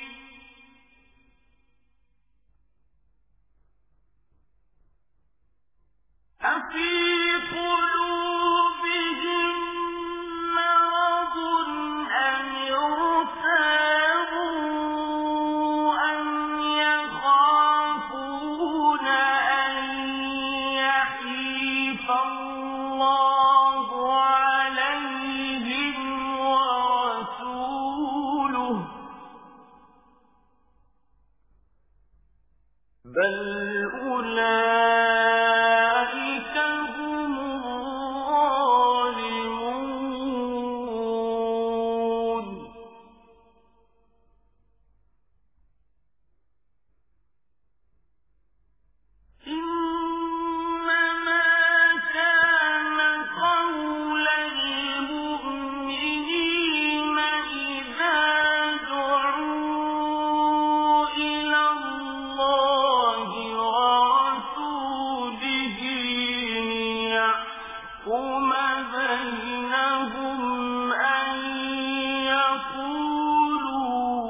أَفِي قُلُوبِهِم مَّرَضٌ أَمِ ارْتَابُوا أَمْ يَخَافُونَ أَن يَحِيفَ اللَّهُ عَلَيْهِمْ وَرَسُولُهُ بَلْ أُولَٰئِكَ هُمُ الظَّالِمُونَ إِنَّمَا كَانَ قَوْلَ الْمُؤْمِنِينَ إِذَا دُعُوا إِلَى اللَّهِ وَرَسُولِهِ لِيَحْكُمَ بَيْنَهُمْ أَن يَقُولُوا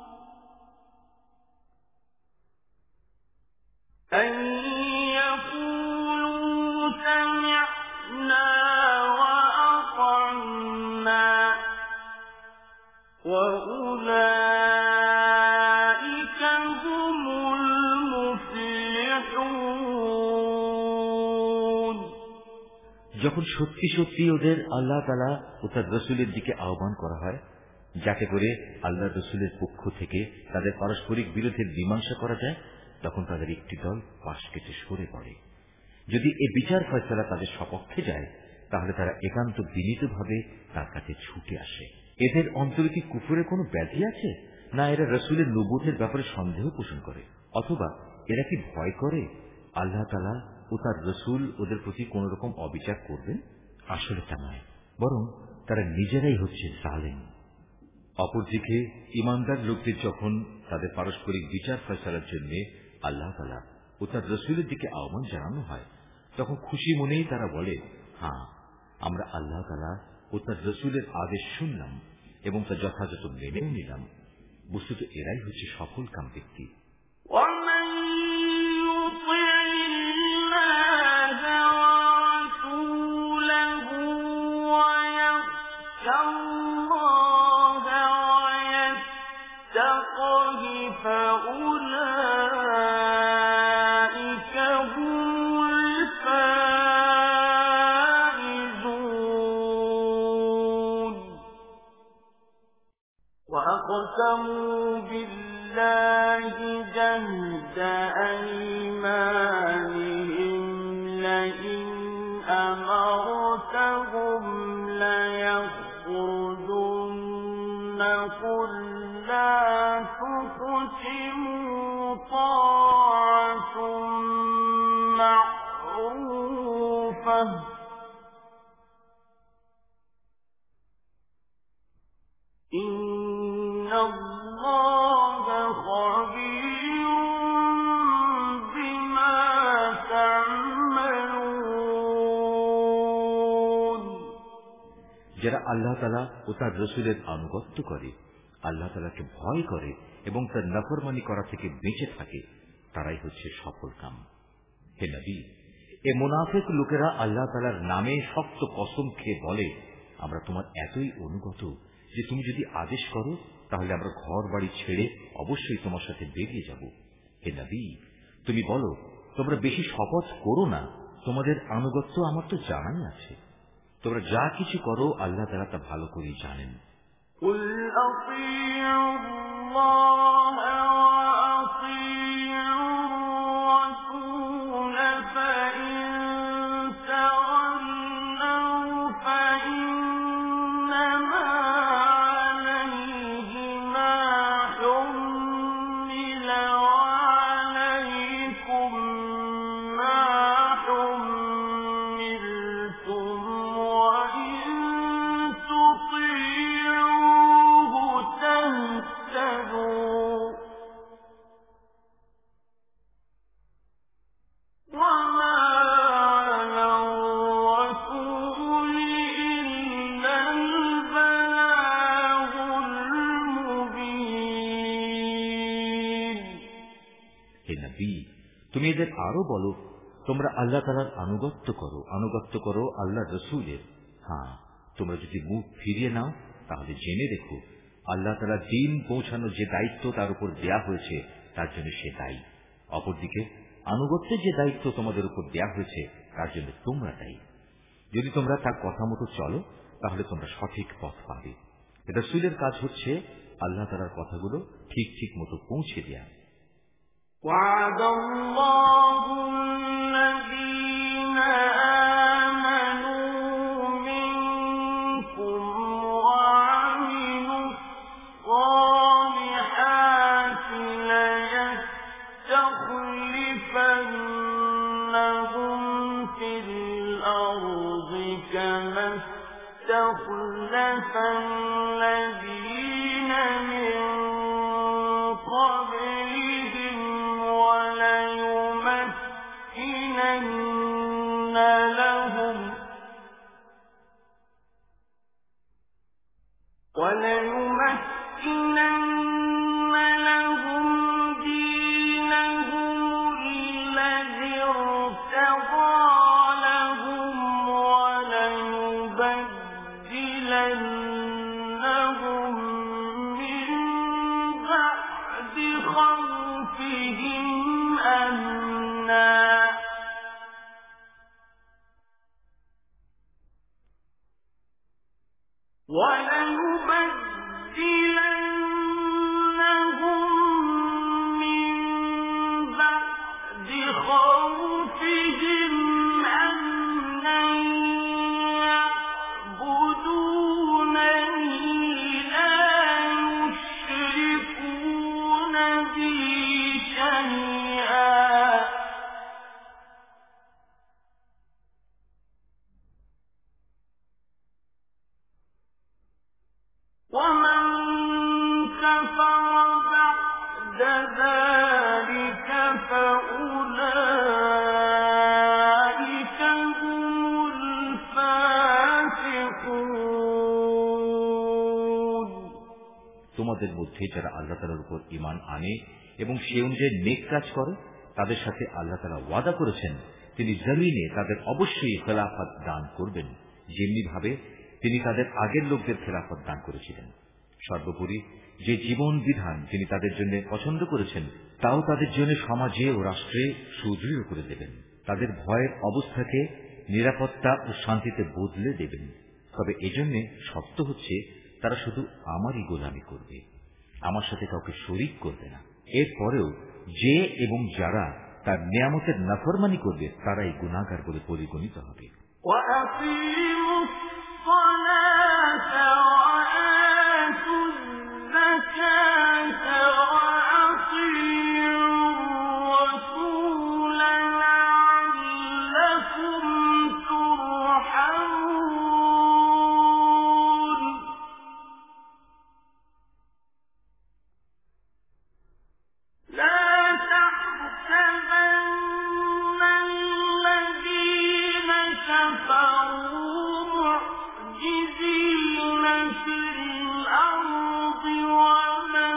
أَن يَقُولُوا سَمِعْنَا وَأَطَعْنَا وَأُولَٰئِكَ هُمُ الْمُفْلِحُونَ যখন সত্যি সত্যি ওদের আল্লাহ তাআলা ও তার রাসূলের দিকে আহ্বান করা হয়, যাতে করে আল্লাহ রাসূলের পক্ষ থেকে তাদের পারস্পরিক বিরোধের মীমাংসা করা যায়, তখন তাদের একটি দল পাশ কেটে সরে পড়ে। যদি এ বিচার ফয়সালা তাদের সপক্ষে যায়, তাহলে তারা একান্ত বিনীতভাবে তার কাছে ছুটে আসে। এদের অন্তরে কি কুফরের কোনো ব্যাধি আছে, না এরা রাসূলের নবুয়তের ব্যাপারে সন্দেহ পোষণ করে, অথবা এরা কি ভয় করে আল্লাহ তাআলা ও তার রাসূল ওদের প্রতি কোন রকম অবিচার করবেন? আসলে তা নয়, বরং তারা নিজেরাই হচ্ছে জালেম। অপরদিকে ঈমানদার লোকদের যখন তাদের পারস্পরিক বিচার ফয়সালার জন্য আল্লাহ তাআলা ও তার রাসূলের দিকে আহ্বান জানানো হয়, তখন খুশি মনেই তারা বলে, হ্যাঁ, আমরা আল্লাহ তাআলা ও তার রাসূলের আদেশ শুনলাম এবং তা যথাযথ মেনেও নিলাম। বস্তুত এরাই হচ্ছে সফল কাম ব্যক্তি। وَمَن يُطِعِ اللَّهَ وَرَسُولَهُ وَيَخْشَ اللَّهَ وَيَتَّقْهِ فَأُولَٰئِكَ هُمُ الْفَائِزُونَ وَأَقْسَمُوا بِاللَّهِ جَهْدَ أَيْمَانِهِمْ لَئِنْ أَمَرْتَهُمْ لَيَخْرُجُنَّ قُل لَّا تُقْسِمُوا طَاعَةٌ مَّعْرُوفَةٌ إِنَّ اللَّهَ خَبِيرٌ بِمَا تَعْمَلُونَ যারা আল্লাহ তাআলা ও তার রাসূলের আনুগত্য করে, আল্লাহ তাআলাকে ভয় করে এবং তার নাফরমানি করা থেকে বেঁচে থাকে, তারাই হচ্ছে সফল কাম। হে নবী, এ মুনাফিক লোকেরা আল্লাহ তাআলার নামে শক্ত কসম খেয়ে বলে, আমরা তোমার এতই অনুগত যে তুমি যদি আদেশ করো তাহলে আমরা ঘর বাড়ি ছেড়ে অবশ্যই তোমার সাথে বেরিয়ে যাব। হে নবী, তুমি বলো, তোমরা বেশি শপথ করো না, তোমাদের আনুগত্য আমার তো জানাই আছে। তোমরা যা কিছু করো আল্লাহ তাআলা তা ভালো করেই জানেন। قل أطيعوا الله وأطيعوا الرسول فإن تولوا فإنما عليه ما حمل وعليكم ما حملتم وإن تطيعوه تهتدوا وما على الرسول إلا البلاغ المبين। হে নবী, তুমি এদের আরো বলো, তোমরা আল্লাহ তাআলার আনুগত্য করো, আনুগত্য করো আল্লাহর রাসূলের। হ্যাঁ, তোমরা যদি মুখ ফিরিয়ে নাও তাহলে জেনে রেখো আল্লাহ তাআলা দ্বীন পৌঁছানোর যে দায়িত্ব তার উপর দেয়া হয়েছে তার জন্য সে দায়ী। অপরদিকে আনুগত্যের যে দায়িত্ব তোমাদের উপর দেয়া হয়েছে তার জন্য তোমরা দায়ী। যদি তোমরা তার কথা মতো চলো তাহলে তোমরা সঠিক পথ পাবে। রাসূলের কাজ হচ্ছে আল্লাহ তাআলার কথাগুলো ঠিক ঠিক মতো পৌঁছে দেয়া। وعد الله الذين آمنوا منكم وعملوا الصالحات ليستخلفنهم في الأرض كما استخلف الذين من قبلهم وليمكنن لهم وليمكنن لهم دينهم الذي ارتضى لهم وليبدلنهم من بعد خوفهم أمنا وليبدلنهم من بعد خوفهم أمنا يعبدونني لا يشركون بي شيئا ومن كفر بعد ذلك فأولئك هم الفاسقون। তোমাদের মধ্যে যারা আল্লাহ তাআলার উপর ঈমান আনে এবং সে অনুযায়ী নেক কাজ করে তাদের সাথে আল্লাহ তাআলা ওয়াদা করেছেন তিনি জমিনে তাদের অবশ্যই খেলাফত দান করবেন, যেমনি ভাবে তিনি তাদের আগের লোকদের খেলাফত দান করেছিলেন। সর্বোপরি যে জীবন বিধান তিনি তাদের জন্য পছন্দ করেছেন তাও তাদের জন্য সমাজে ও রাষ্ট্রে সুদৃঢ় করে দেবেন। তাদের ভয়ের অবস্থাকে নিরাপত্তা ও শান্তিতে বদলে দেবেন। তবে এজন্য শর্ত হচ্ছে তারা শুধু আমারই গোলামি করবে, আমার সাথে কাউকে শরীক করবে না। এরপরেও যে এবং যারা তার নিয়ামতের নাফরমানি করবে তারাই গুনাহগার বলে পরিগণিত হবে। وأقيموا الصلاة وآتوا الزكاة وأطيعوا الرسول لعلكم ترحمون لا تحسبن الذين كفروا معجزين في الأرض وما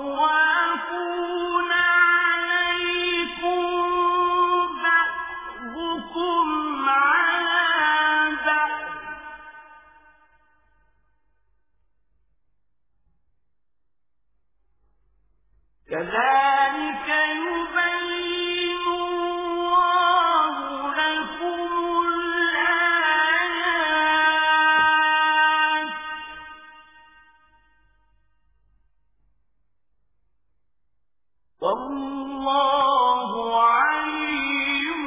كذلك يبين الله لكم الآيات والله عليم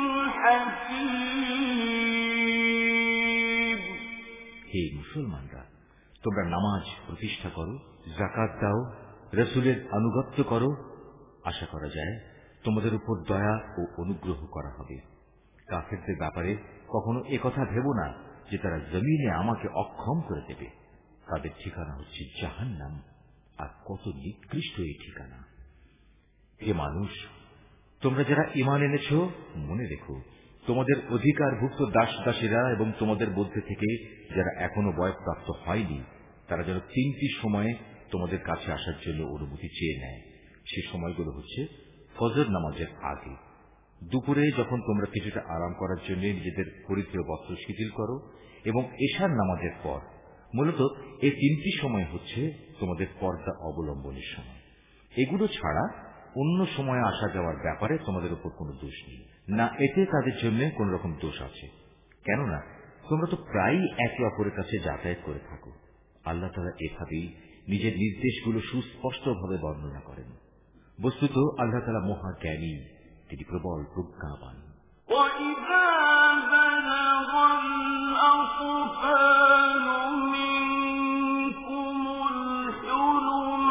حكيم। হে মুসলমানরা, তোমরা নামাজ প্রতিষ্ঠা করো, যাকাত দাও, রাসূলের আনুগত্য করো, আশা করা যায় তোমাদের উপর দয়া ও অনুগ্রহ করা হবে। কাফেরদের ব্যাপারে কখনো একথা ভেবো না যে তারা জমিনে আমাকে অক্ষম করে দেবে। তাদের ঠিকানা হচ্ছে জাহান্নাম, আর কত নিকৃষ্ট এই ঠিকানা। হে মানুষ, তোমরা যারা ঈমান এনেছ, মনে রেখো তোমাদের অধিকারভুক্ত দাস দাসীরা এবং তোমাদের মধ্যে থেকে যারা এখনো বয়ঃপ্রাপ্ত হয়নি, তারা যেন তিনটি সময়ে তোমাদের কাছে আসার জন্য অনুমতি চেয়ে নেয়। সে সময়গুলো হচ্ছে ফজর নামাজের আগে, দুপুরে যখন তোমরা কিছুটা আরাম করার জন্য নিজেদের পরিধেয় বস্ত্র শিথিল করো, এবং এশার নামাজের পর। মূলত এই তিনটি সময় হচ্ছে তোমাদের পর্দা অবলম্বনের সময়। এগুলো ছাড়া অন্য সময়ে আসা যাওয়ার ব্যাপারে তোমাদের উপর কোনো দোষ নেই, না এতে তাদের জন্য কোন রকম দোষ আছে, কেননা তোমরা তো প্রায়ই একে অপরের কাছে যাতায়াত করে থাকো। আল্লাহ তাআলা এভাবেই নিজের নির্দেশগুলো সুস্পষ্টভাবে বর্ণনা করেন। বস্তুত আল্লাহ তাআলা মহাজ্ঞানী, তিনি প্রবল প্রজ্ঞাবান। وَإِذَا بَلَغَ الْأَطْفَالُ مِنكُمُ الْحُلُمَ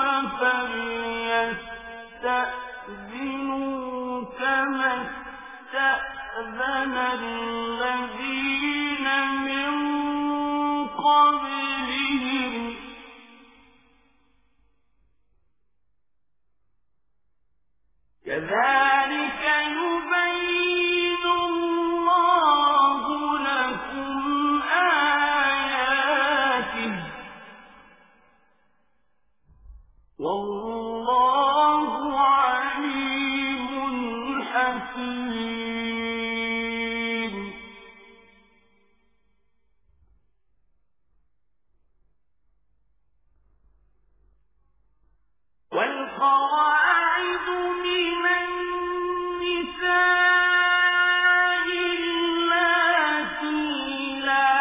فَلْيَسْتَأْذِنُوا كَمَا اسْتَأْذَنَ الَّذِينَ مِن قَبْلِهِمْ كَذَلِكَ يُبَيِّنُ اللَّهُ لَكُمْ آيَاتِهِ وَاللَّهُ عَلِيمٌ حَكِيمٌ। والقواعد من النساء اللاتي لا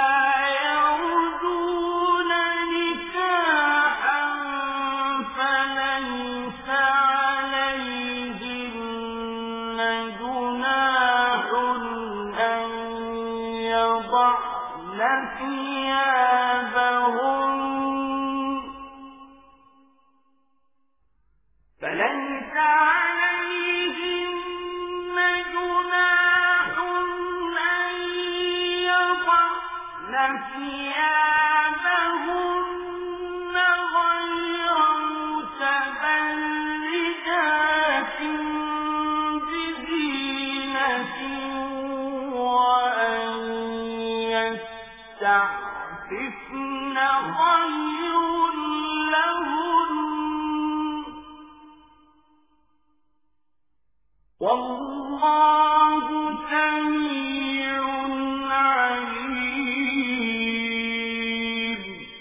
يرجون نكاحا فليس عليهن جناح أن يضعن ثيابهن فليس عليهن جناح أن يضعن ثيابهن غير متبرجات بزينة وأن يستعففن خير لهن والله سميع عليم।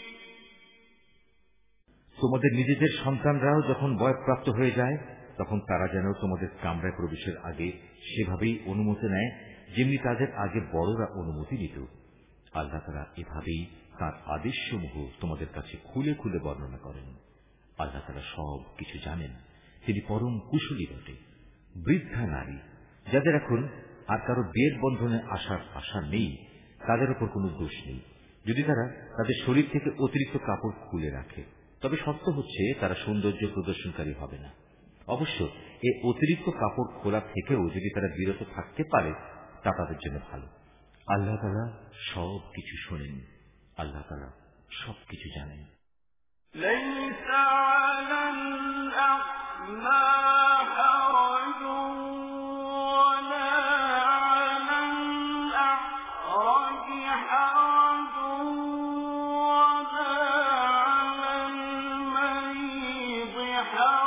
তোমাদের নিজেদের সন্তানরাও যখন বয়ঃপ্রাপ্ত হয়ে যায়, তখন তারা যেন তোমাদের কামরায় প্রবেশের আগে সেভাবেই অনুমতি নেয়, যেমনি তাদের আগে বড়রা অনুমতি দিত। আল্লাহ তাআলা এভাবেই তাঁর আদেশসমূহ তোমাদের কাছে খুলে খুলে বর্ণনা করেন। আল্লাহ তাআলা সব কিছু জানেন, তিনি পরম কুশলী বটে। বৃদ্ধা নারী যাদের এখন আর কারো বিয়ের বন্ধনে আসার আশা নেই, তাদের উপর কোনো দোষ নেই যদি তারা তাদের শরীর থেকে অতিরিক্ত কাপড় খুলে রাখে। তবে শর্ত হচ্ছে তারা সৌন্দর্য প্রদর্শনকারী হবে না। অবশ্য এই অতিরিক্ত কাপড় খোলা থেকেও যদি তারা বিরত থাকতে পারে, তা তাদের জন্য ভালো। আল্লাহ তাআলা সব কিছু শোনেন, আল্লাহ তাআলা সব কিছু জানেন। ليس على الأعمى حرج ولا على الأعرج حرج ولا على المريض حرج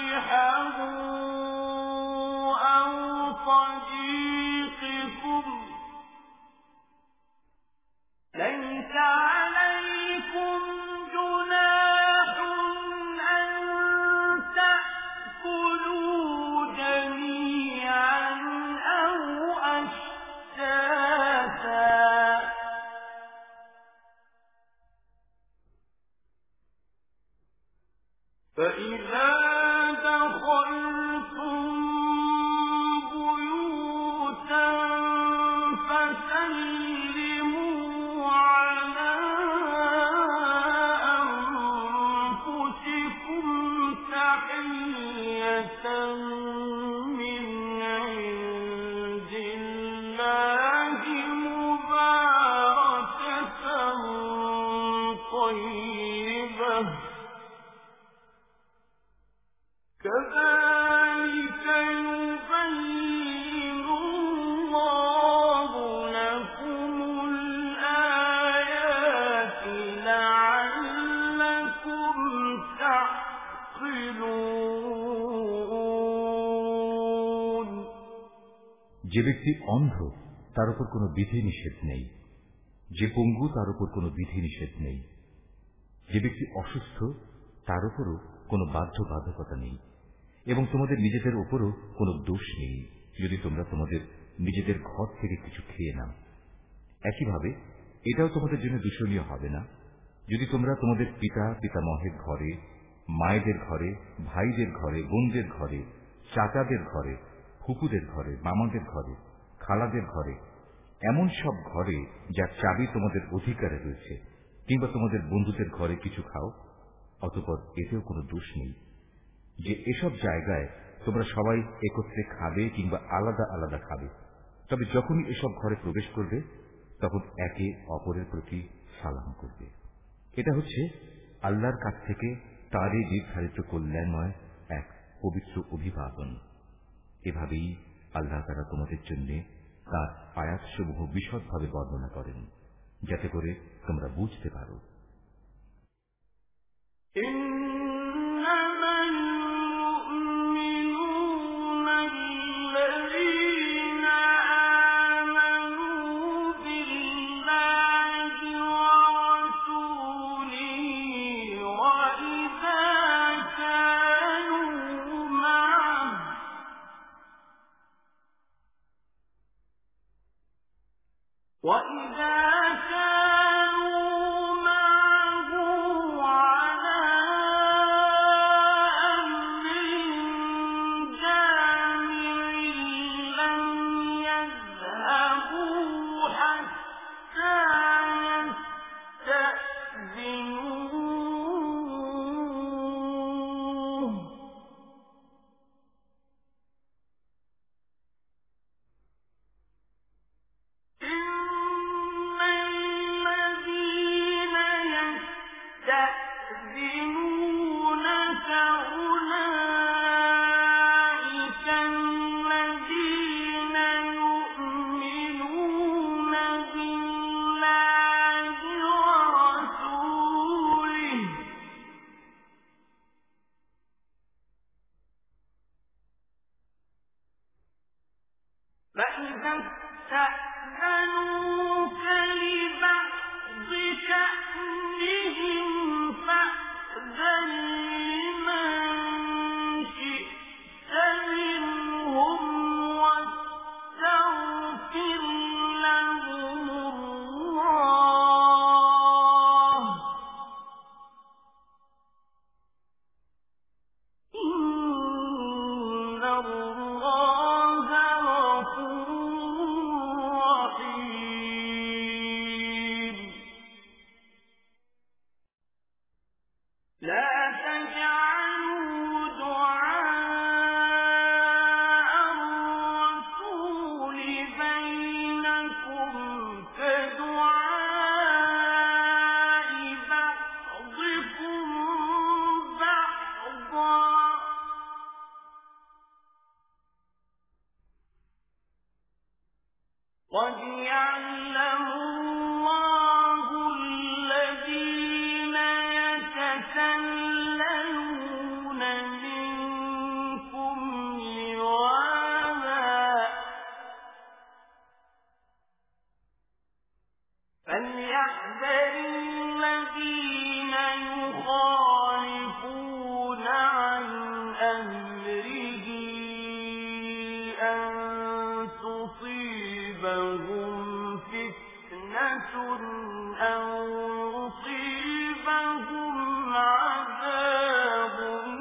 صاحبه أو صديقكم ليس عليكم جناح أن تأكلوا جميعا أو أشتاتا فإذا دخلتم بيوتا فسلموا على أنفسكم تحية من عند الله مباركة طيبة كذلك يبين الله لكم الآيات لعلكم تعقلون। যে ব্যক্তি অন্ধ তার উপর কোনো বিধি নিষেধ নেই, যে পঙ্গু তার উপর কোনো বিধি নিষেধ নেই, যে ব্যক্তি অসুস্থ তার উপরও কোনো বাধ্যবাধকতা নেই, এবং তোমাদের নিজেদের উপরও কোনো দোষ নেই যদি তোমরা তোমাদের নিজেদের ঘর থেকে কিছু খেয়ে নাও। একইভাবে এটাও তোমাদের জন্য দূষণীয় হবে না যদি তোমরা তোমাদের পিতা পিতামহের ঘরে, মায়েদের ঘরে, ভাইদের ঘরে, বোনদের ঘরে, চাচাদের ঘরে, ফুপুদের ঘরে, মামাদের ঘরে, খালাদের ঘরে, এমন সব ঘরে যার চাবি তোমাদের অধিকারে রয়েছে, কিংবা তোমাদের বন্ধুদের ঘরে কিছু খাও, অতঃপর এতেও কোনো দোষ নেই যে এসব জায়গায় তোমরা সবাই একত্রে খাবে কিংবা আলাদা আলাদা খাবে। তবে যখনই এসব ঘরে প্রবেশ করবে তখন একে অপরের প্রতি সালাম করবে। এটা হচ্ছে আল্লাহর কাছ থেকে তারই নির্ধারিত কল্যাণময় এক পবিত্র অভিবাদন। এভাবেই আল্লাহ তাআলা তোমাদের জন্য তার আয়াতসমূহ বিশদভাবে বর্ণনা করেন যাতে করে তোমরা বুঝতে পারো। وَإِذَا كَانُوا مَعَهُ عَلَىٰ أَمْرٍ جَامِعٍ لَّمْ يَذْهَبُوا حَتَّىٰ يَسْتَأْذِنُوهُ ۚ يستأذنونك أولئك الذين يؤمنون بالله ورسوله فإذا استأذنوك لبعض شأنهم فأذن لمن شئت منهم واستغفر لهم الله إن الله غفور رحيم لا تجعلوا دعاء الرسول بينكم كدعاء بعضكم بعضا قد يعلم الله الذين يتسللون منكم أمره أن تصيبهم فتنة أو يصيبهم عذاب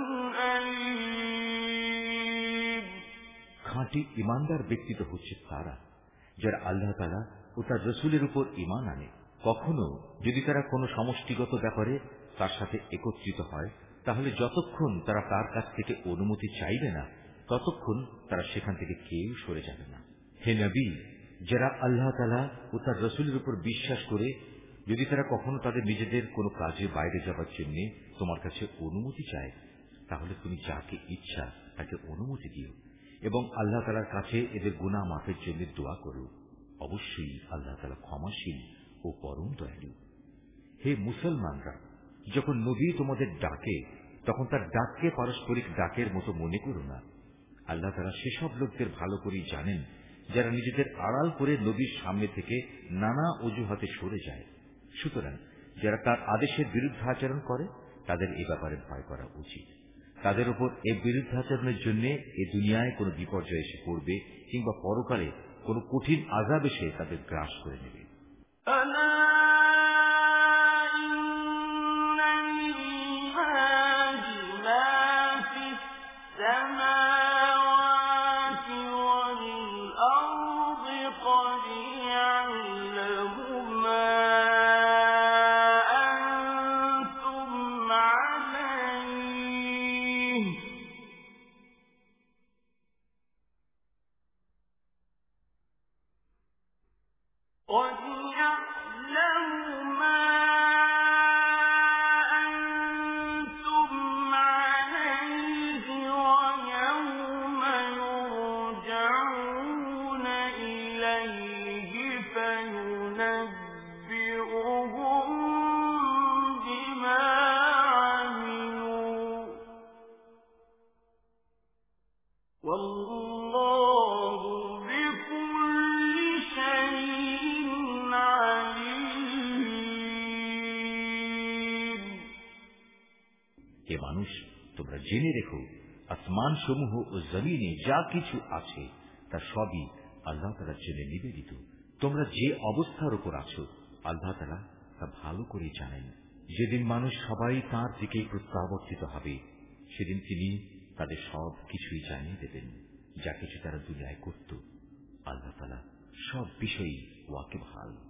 أليم খাঁটি ইমানদার ব্যক্তি তো হচ্ছে তারা যারা আল্লাহ তাআলা ও তার রাসূলের উপর ঈমান আনে। কখনো যদি তারা কোনো সমষ্টিগত ব্যাপারে তার সাথে একত্রিত হয়, তাহলে যতক্ষণ তারা তার কাছ থেকে অনুমতি চাইবে না, ততক্ষণ তারা সেখান থেকে কেউ সরে যাবে না। হে নবী, যারা আল্লাহ তাআলা ও তার রাসূলের উপর বিশ্বাস করে যদি তারা কখনো তাদের নিজেদের কোনো কাজে বাইরে যাবার জন্য তোমার কাছে অনুমতি চায়, তাহলে তুমি যাকে ইচ্ছা তাকে অনুমতি দিও এবং আল্লাহ তাআলার কাছে এদের গুনাহ মাফের জন্য দোয়া করো। অবশ্যই আল্লাহ তাআলা ক্ষমাশীল ও পরম দয়ালু। হে মুসলমানরা, যখন নবী তোমাদের ডাকে তখন তার ডাককে পারস্পরিক ডাকের মতো মনে করো না। আল্লাহ তাআলা সেসব লোকদের ভালো করেই জানেন যারা নিজেদের আড়াল করে নবীর সামনে থেকে নানা অজুহাতে সরে যায়। সুতরাং যারা তার আদেশের বিরুদ্ধাচরণ করে তাদের এ ব্যাপারে ভয় করা উচিত। তাদের উপর এই বিরুদ্ধাচরণের জন্য এ দুনিয়ায় কোনো বিপর্যয় এসে পড়বে কিংবা পরকালে কোনো কঠিন আযাব এসে তাদের গ্রাস করে নেবে। হে মানুষ, তোমরা জেনে রেখো, আসমান সমূহ ও জমিনে যা কিছু আছে তা সবই আল্লাহ তাআলার জন্য নিবেদিত। তোমরা যে অবস্থার উপর আছো আল্লাহ তাআলা তা ভালো করে জানেন। যেদিন মানুষ সবাই তাঁর দিকেই প্রত্যাবর্তিত হবে, সেদিন তিনি তাদের সব কিছুই জানিয়ে দেবেন, যা কিছু তারা দুনিয়ায় করত। আল্লাহ তাআলা সব বিষয়ই ওয়াকিবহাল।